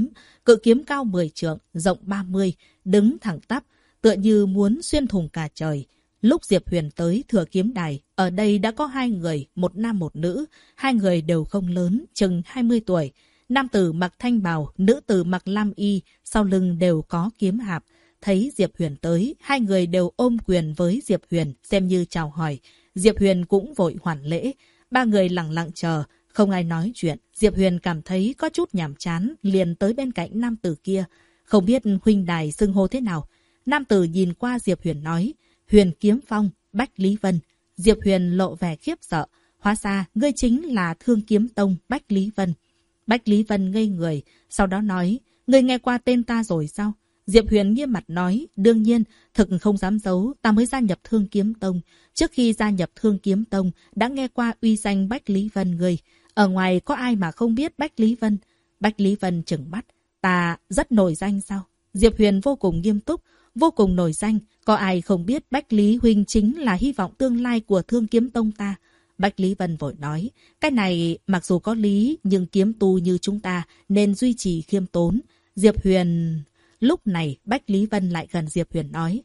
cự kiếm cao 10 trượng, rộng 30, đứng thẳng tắp, tựa như muốn xuyên thủng cả trời. Lúc Diệp Huyền tới Thừa Kiếm Đài, ở đây đã có hai người, một nam một nữ. Hai người đều không lớn, chừng 20 tuổi. Nam tử mặc thanh bào, nữ tử mặc lam y, sau lưng đều có kiếm hạp. Thấy Diệp Huyền tới, hai người đều ôm quyền với Diệp Huyền, xem như chào hỏi. Diệp Huyền cũng vội hoàn lễ. Ba người lặng lặng chờ, không ai nói chuyện. Diệp Huyền cảm thấy có chút nhàm chán, liền tới bên cạnh nam tử kia. Không biết huynh đài xưng hô thế nào. Nam tử nhìn qua Diệp Huyền nói, Huyền Kiếm Phong, Bách Lý Vân. Diệp Huyền lộ vẻ khiếp sợ. Hóa ra, ngươi chính là Thương Kiếm Tông Bách Lý Vân. Bách Lý Vân ngây người, sau đó nói, ngươi nghe qua tên ta rồi sao? Diệp Huyền nghiêm mặt nói, đương nhiên, thực không dám giấu, ta mới gia nhập Thương Kiếm Tông. Trước khi gia nhập Thương Kiếm Tông, đã nghe qua uy danh Bách Lý Vân ngươi. Ở ngoài có ai mà không biết Bách Lý Vân? Bách Lý Vân trừng mắt, ta rất nổi danh sao? Diệp Huyền vô cùng nghiêm túc, vô cùng nổi danh. Có ai không biết Bách Lý huynh chính là hy vọng tương lai của Thương Kiếm Tông ta? Bách Lý Vân vội nói, cái này mặc dù có lý, nhưng kiếm tu như chúng ta nên duy trì khiêm tốn. Diệp Huyền... Lúc này, Bách Lý Vân lại gần Diệp Huyền nói,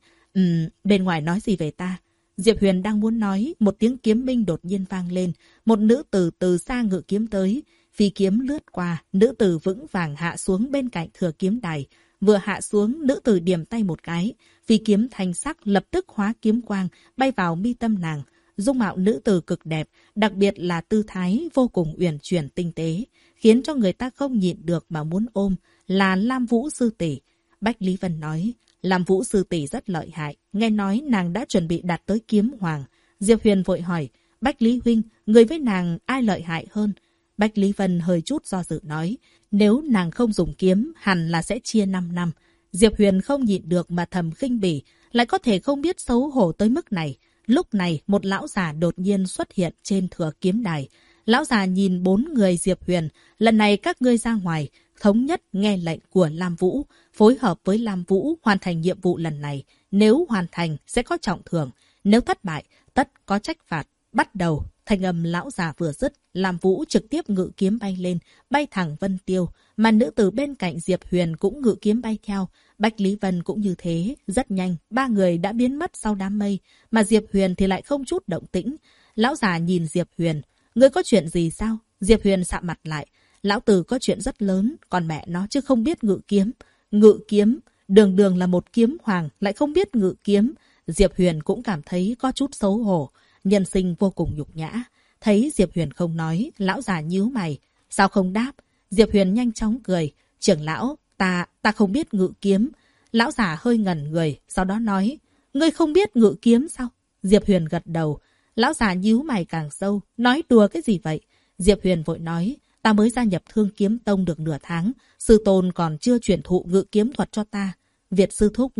bên ngoài nói gì về ta? Diệp Huyền đang muốn nói, một tiếng kiếm minh đột nhiên vang lên. Một nữ tử từ xa ngự kiếm tới. Phi kiếm lướt qua, nữ tử vững vàng hạ xuống bên cạnh Thừa Kiếm Đài. Vừa hạ xuống, nữ tử điểm tay một cái. Phi kiếm thanh sắc lập tức hóa kiếm quang, bay vào mi tâm nàng. Dung mạo nữ tử cực đẹp, đặc biệt là tư thái vô cùng uyển chuyển tinh tế, khiến cho người ta không nhịn được mà muốn ôm, là Lam Vũ sư tỷ. Bách Lý Vân nói, Lam Vũ sư tỷ rất lợi hại, nghe nói nàng đã chuẩn bị đạt tới kiếm hoàng. Diệp Huyền vội hỏi, Bách Lý huynh, người với nàng ai lợi hại hơn? Bách Lý Vân hơi chút do dự nói, nếu nàng không dùng kiếm, hẳn là sẽ chia 5 năm. Diệp Huyền không nhịn được mà thầm khinh bỉ, lại có thể không biết xấu hổ tới mức này. Lúc này, một lão già đột nhiên xuất hiện trên Thừa Kiếm Đài. Lão già nhìn 4 người Diệp Huyền, lần này các ngươi ra ngoài, thống nhất nghe lệnh của Lam Vũ, phối hợp với Lam Vũ hoàn thành nhiệm vụ lần này. Nếu hoàn thành, sẽ có trọng thưởng. Nếu thất bại, tất có trách phạt. Bắt đầu, thanh âm lão già vừa dứt, Lam Vũ trực tiếp ngự kiếm bay lên, bay thẳng Vân Tiêu. Mà nữ tử bên cạnh Diệp Huyền cũng ngự kiếm bay theo. Bách Lý Vân cũng như thế. Rất nhanh, 3 người đã biến mất sau đám mây. Mà Diệp Huyền thì lại không chút động tĩnh. Lão già nhìn Diệp Huyền. Ngươi có chuyện gì sao? Diệp Huyền sạm mặt lại. Lão tử có chuyện rất lớn, còn mẹ nó chứ không biết ngự kiếm. Ngự kiếm, đường đường là một kiếm hoàng, lại không biết ngự kiếm. Diệp Huyền cũng cảm thấy có chút xấu hổ. Nhân sinh vô cùng nhục nhã. Thấy Diệp Huyền không nói, lão già nhíu mày. Sao không đáp? Diệp Huyền nhanh chóng cười. Trưởng lão, ta không biết ngự kiếm. Lão giả hơi ngẩn người, sau đó nói, ngươi không biết ngự kiếm sao? Diệp Huyền gật đầu. Lão giả nhíu mày càng sâu, nói đùa cái gì vậy? Diệp Huyền vội nói, ta mới gia nhập Thương Kiếm Tông được nửa tháng, sư tôn còn chưa truyền thụ ngự kiếm thuật cho ta. Việt sư thúc...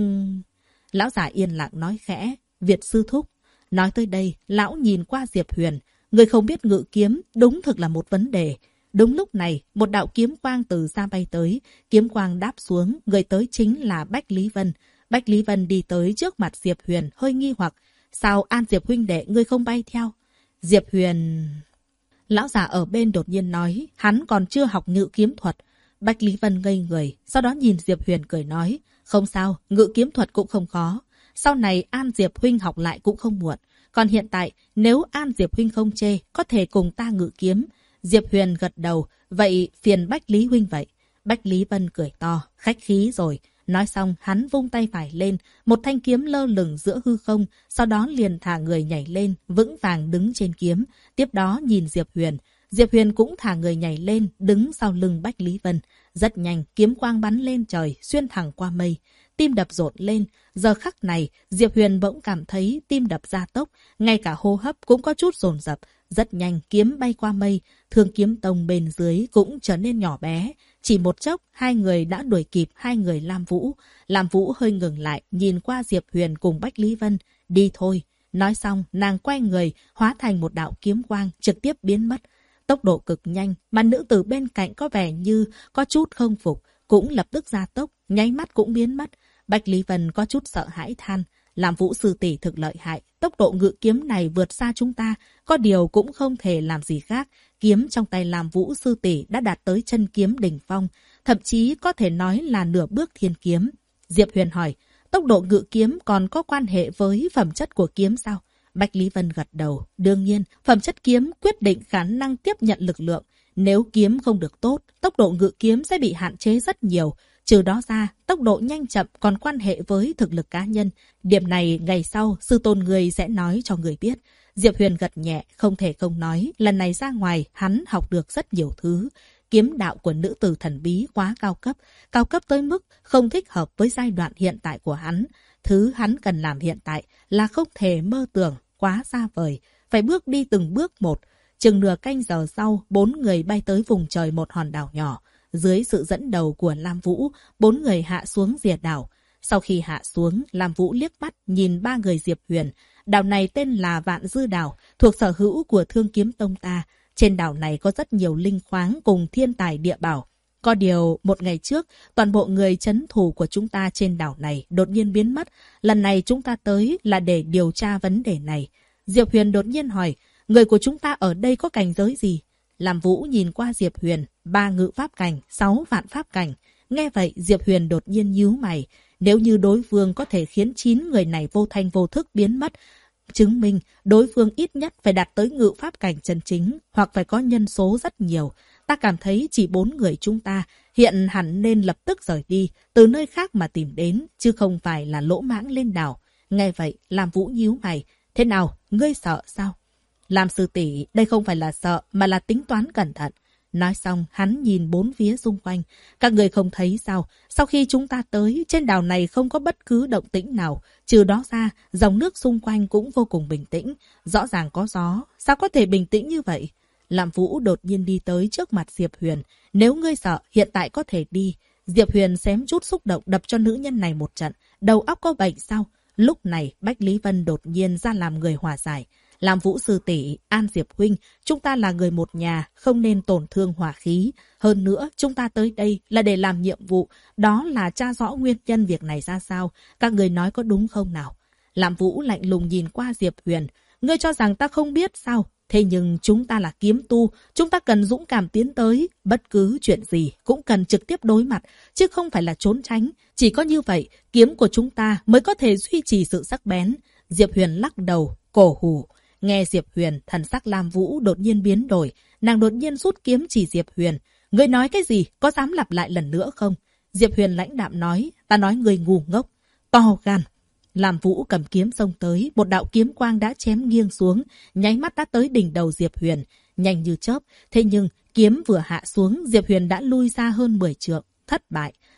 Lão giả yên lặng nói khẽ, Việt sư thúc. Nói tới đây, lão nhìn qua Diệp Huyền, người không biết ngự kiếm đúng thực là một vấn đề. Đúng lúc này, một đạo kiếm quang từ xa bay tới, kiếm quang đáp xuống, người tới chính là Bách Lý Vân. Bách Lý Vân đi tới trước mặt Diệp Huyền, hơi nghi hoặc, sao An Diệp huynh đệ ngươi không bay theo? Diệp Huyền... Lão già ở bên đột nhiên nói, hắn còn chưa học ngự kiếm thuật. Bách Lý Vân ngây người, sau đó nhìn Diệp Huyền cười nói, không sao, ngự kiếm thuật cũng không khó. Sau này An Diệp huynh học lại cũng không muộn. Còn hiện tại, nếu An Diệp huynh không chê, có thể cùng ta ngự kiếm. Diệp Huyền gật đầu, vậy phiền Bách Lý huynh vậy. Bách Lý Vân cười to, khách khí rồi. Nói xong, hắn vung tay phải lên, một thanh kiếm lơ lửng giữa hư không, sau đó liền thả người nhảy lên, vững vàng đứng trên kiếm. Tiếp đó nhìn Diệp Huyền. Diệp Huyền cũng thả người nhảy lên, đứng sau lưng Bách Lý Vân. Rất nhanh, kiếm quang bắn lên trời, xuyên thẳng qua mây. Tim đập rộn lên. Giờ khắc này, Diệp Huyền bỗng cảm thấy tim đập gia tốc, ngay cả hô hấp cũng có chút dồn dập. Rất nhanh, kiếm bay qua mây, Thương Kiếm Tông bên dưới cũng trở nên nhỏ bé. Chỉ một chốc, hai người đã đuổi kịp hai người Lam Vũ. Lam Vũ hơi ngừng lại, nhìn qua Diệp Huyền cùng Bách Lý Vân. Đi thôi. Nói xong, nàng quay người, hóa thành một đạo kiếm quang, trực tiếp biến mất. Tốc độ cực nhanh, mà nữ tử bên cạnh có vẻ như có chút không phục, cũng lập tức gia tốc, nháy mắt cũng biến mất. Bách Lý Vân có chút sợ hãi than, Lam Vũ sư tỷ thực lợi hại, tốc độ ngự kiếm này vượt xa chúng ta, có điều cũng không thể làm gì khác. Kiếm trong tay Lam Vũ sư tỷ đã đạt tới chân kiếm đỉnh phong, thậm chí có thể nói là nửa bước thiên kiếm. Diệp Huyền hỏi, tốc độ ngự kiếm còn có quan hệ với phẩm chất của kiếm sao? Bách Lý Vân gật đầu, đương nhiên, phẩm chất kiếm quyết định khả năng tiếp nhận lực lượng. Nếu kiếm không được tốt, tốc độ ngự kiếm sẽ bị hạn chế rất nhiều. Trừ đó ra, tốc độ nhanh chậm còn quan hệ với thực lực cá nhân. Điểm này ngày sau, sư tôn người sẽ nói cho người biết. Diệp Huyền gật nhẹ, không thể không nói. Lần này ra ngoài, hắn học được rất nhiều thứ. Kiếm đạo của nữ tử thần bí quá cao cấp tới mức không thích hợp với giai đoạn hiện tại của hắn. Thứ hắn cần làm hiện tại là không thể mơ tưởng, quá xa vời. Phải bước đi từng bước một. Chừng nửa canh giờ sau, 4 người bay tới vùng trời một hòn đảo nhỏ. Dưới sự dẫn đầu của Lam Vũ, 4 người hạ xuống rìa đảo. Sau khi hạ xuống, Lam Vũ liếc mắt nhìn 3 người Diệp Huyền. Đảo này tên là Vạn Dư Đảo, thuộc sở hữu của Thương Kiếm Tông ta. Trên đảo này có rất nhiều linh khoáng cùng thiên tài địa bảo. Có điều, một ngày trước, toàn bộ người trấn thủ của chúng ta trên đảo này đột nhiên biến mất. Lần này chúng ta tới là để điều tra vấn đề này. Diệp Huyền đột nhiên hỏi, người của chúng ta ở đây có cảnh giới gì? Lam Vũ nhìn qua Diệp Huyền, 3 ngự pháp cảnh, 6 vạn pháp cảnh. Nghe vậy, Diệp Huyền đột nhiên nhíu mày. Nếu như đối phương có thể khiến 9 người này vô thanh vô thức biến mất, chứng minh đối phương ít nhất phải đạt tới ngự pháp cảnh chân chính, hoặc phải có nhân số rất nhiều. Ta cảm thấy chỉ 4 người chúng ta hiện hẳn nên lập tức rời đi, từ nơi khác mà tìm đến, chứ không phải là lỗ mãng lên đảo. Nghe vậy, Lam Vũ nhíu mày. Thế nào, ngươi sợ sao? Lam sư tỷ, đây không phải là sợ mà là tính toán cẩn thận. Nói xong, hắn nhìn 4 phía xung quanh. Các người không thấy sao? Sau khi chúng ta tới, trên đảo này không có bất cứ động tĩnh nào. Trừ đó ra, dòng nước xung quanh cũng vô cùng bình tĩnh. Rõ ràng có gió. Sao có thể bình tĩnh như vậy? Lam Vũ đột nhiên đi tới trước mặt Diệp Huyền. Nếu ngươi sợ, hiện tại có thể đi. Diệp Huyền xém chút xúc động đập cho nữ nhân này một trận. Đầu óc có bệnh sao? Lúc này, Bách Lý Vân đột nhiên ra làm người hòa giải. Lam Vũ sư tỷ, An Diệp huynh, chúng ta là người một nhà, không nên tổn thương hòa khí. Hơn nữa, chúng ta tới đây là để làm nhiệm vụ, đó là tra rõ nguyên nhân việc này ra sao. Các người nói có đúng không nào? Lam Vũ lạnh lùng nhìn qua Diệp Huyền. Ngươi cho rằng ta không biết sao? Thế nhưng chúng ta là kiếm tu, chúng ta cần dũng cảm tiến tới. Bất cứ chuyện gì cũng cần trực tiếp đối mặt, chứ không phải là trốn tránh. Chỉ có như vậy, kiếm của chúng ta mới có thể duy trì sự sắc bén. Diệp Huyền lắc đầu, cổ hủ. Nghe Diệp Huyền, thần sắc Lam Vũ đột nhiên biến đổi. Nàng đột nhiên rút kiếm chỉ Diệp Huyền. Ngươi nói cái gì? Có dám lặp lại lần nữa không? Diệp Huyền lãnh đạm nói. Ta nói ngươi ngu ngốc. To gan. Lam Vũ cầm kiếm xông tới. Một đạo kiếm quang đã chém nghiêng xuống. Nháy mắt đã tới đỉnh đầu Diệp Huyền. Nhanh như chớp. Thế nhưng, kiếm vừa hạ xuống, Diệp Huyền đã lui ra hơn 10 trượng. Thất bại.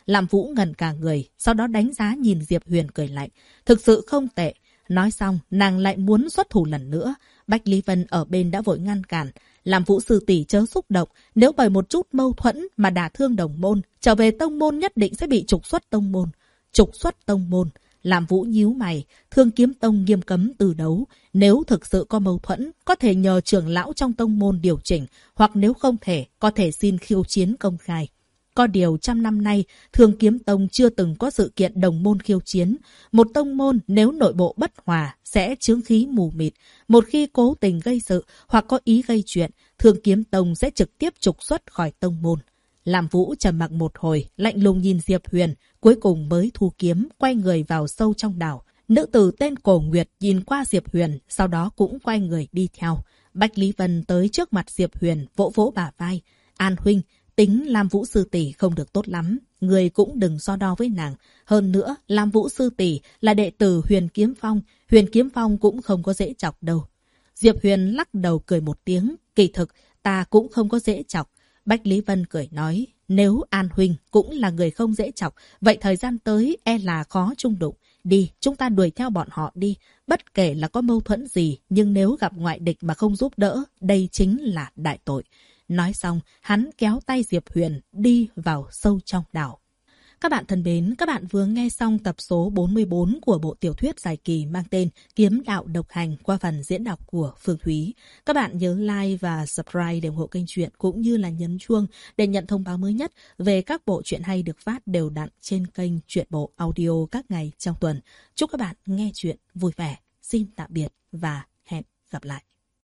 Làm Vũ ngẩn cả người, sau đó đánh giá nhìn Diệp Huyền cười lạnh. Thực sự không tệ. Nói xong, nàng lại muốn xuất thủ lần nữa. Bách Lý Vân ở bên đã vội ngăn cản. Làm Vũ sư tỷ chớ xúc động, nếu bởi một chút mâu thuẫn mà đả thương đồng môn, trở về tông môn nhất định sẽ bị trục xuất tông môn. Trục xuất tông môn. Làm Vũ nhíu mày, Thương Kiếm Tông nghiêm cấm từ đấu. Nếu thực sự có mâu thuẫn, có thể nhờ trưởng lão trong tông môn điều chỉnh, hoặc nếu không thể, có thể xin khiêu chiến công khai. Có điều trăm năm nay, Thương Kiếm Tông chưa từng có sự kiện đồng môn khiêu chiến. Một tông môn nếu nội bộ bất hòa sẽ chướng khí mù mịt. Một khi cố tình gây sự hoặc có ý gây chuyện, Thương Kiếm Tông sẽ trực tiếp trục xuất khỏi tông môn. Làm Vũ trầm mặc một hồi, lạnh lùng nhìn Diệp Huyền, cuối cùng mới thu kiếm, quay người vào sâu trong đảo. Nữ tử tên Cổ Nguyệt nhìn qua Diệp Huyền, sau đó cũng quay người đi theo. Bách Lý Vân tới trước mặt Diệp Huyền, vỗ vỗ bả vai. An huynh, tính Lam Vũ sư tỷ không được tốt lắm, người cũng đừng so đo với nàng. Hơn nữa, Lam Vũ sư tỷ là đệ tử Huyền Kiếm Phong cũng không có dễ chọc đâu. Diệp Huyền lắc đầu cười một tiếng, kỳ thực ta cũng không có dễ chọc. Bách Lý Vân cười nói, nếu An huynh cũng là người không dễ chọc, vậy thời gian tới e là khó chung đụng. Đi, chúng ta đuổi theo bọn họ đi. Bất kể là có mâu thuẫn gì, nhưng nếu gặp ngoại địch mà không giúp đỡ, đây chính là đại tội. Nói xong, hắn kéo tay Diệp Huyền đi vào sâu trong đảo. Các bạn thân mến, các bạn vừa nghe xong tập số 44 của bộ tiểu thuyết dài kỳ mang tên Kiếm Đạo Độc Hành qua phần diễn đọc của Phương Thúy. Các bạn nhớ like và subscribe để ủng hộ kênh truyện cũng như là nhấn chuông để nhận thông báo mới nhất về các bộ truyện hay được phát đều đặn trên kênh Truyện Bộ Audio các ngày trong tuần. Chúc các bạn nghe truyện vui vẻ. Xin tạm biệt và hẹn gặp lại.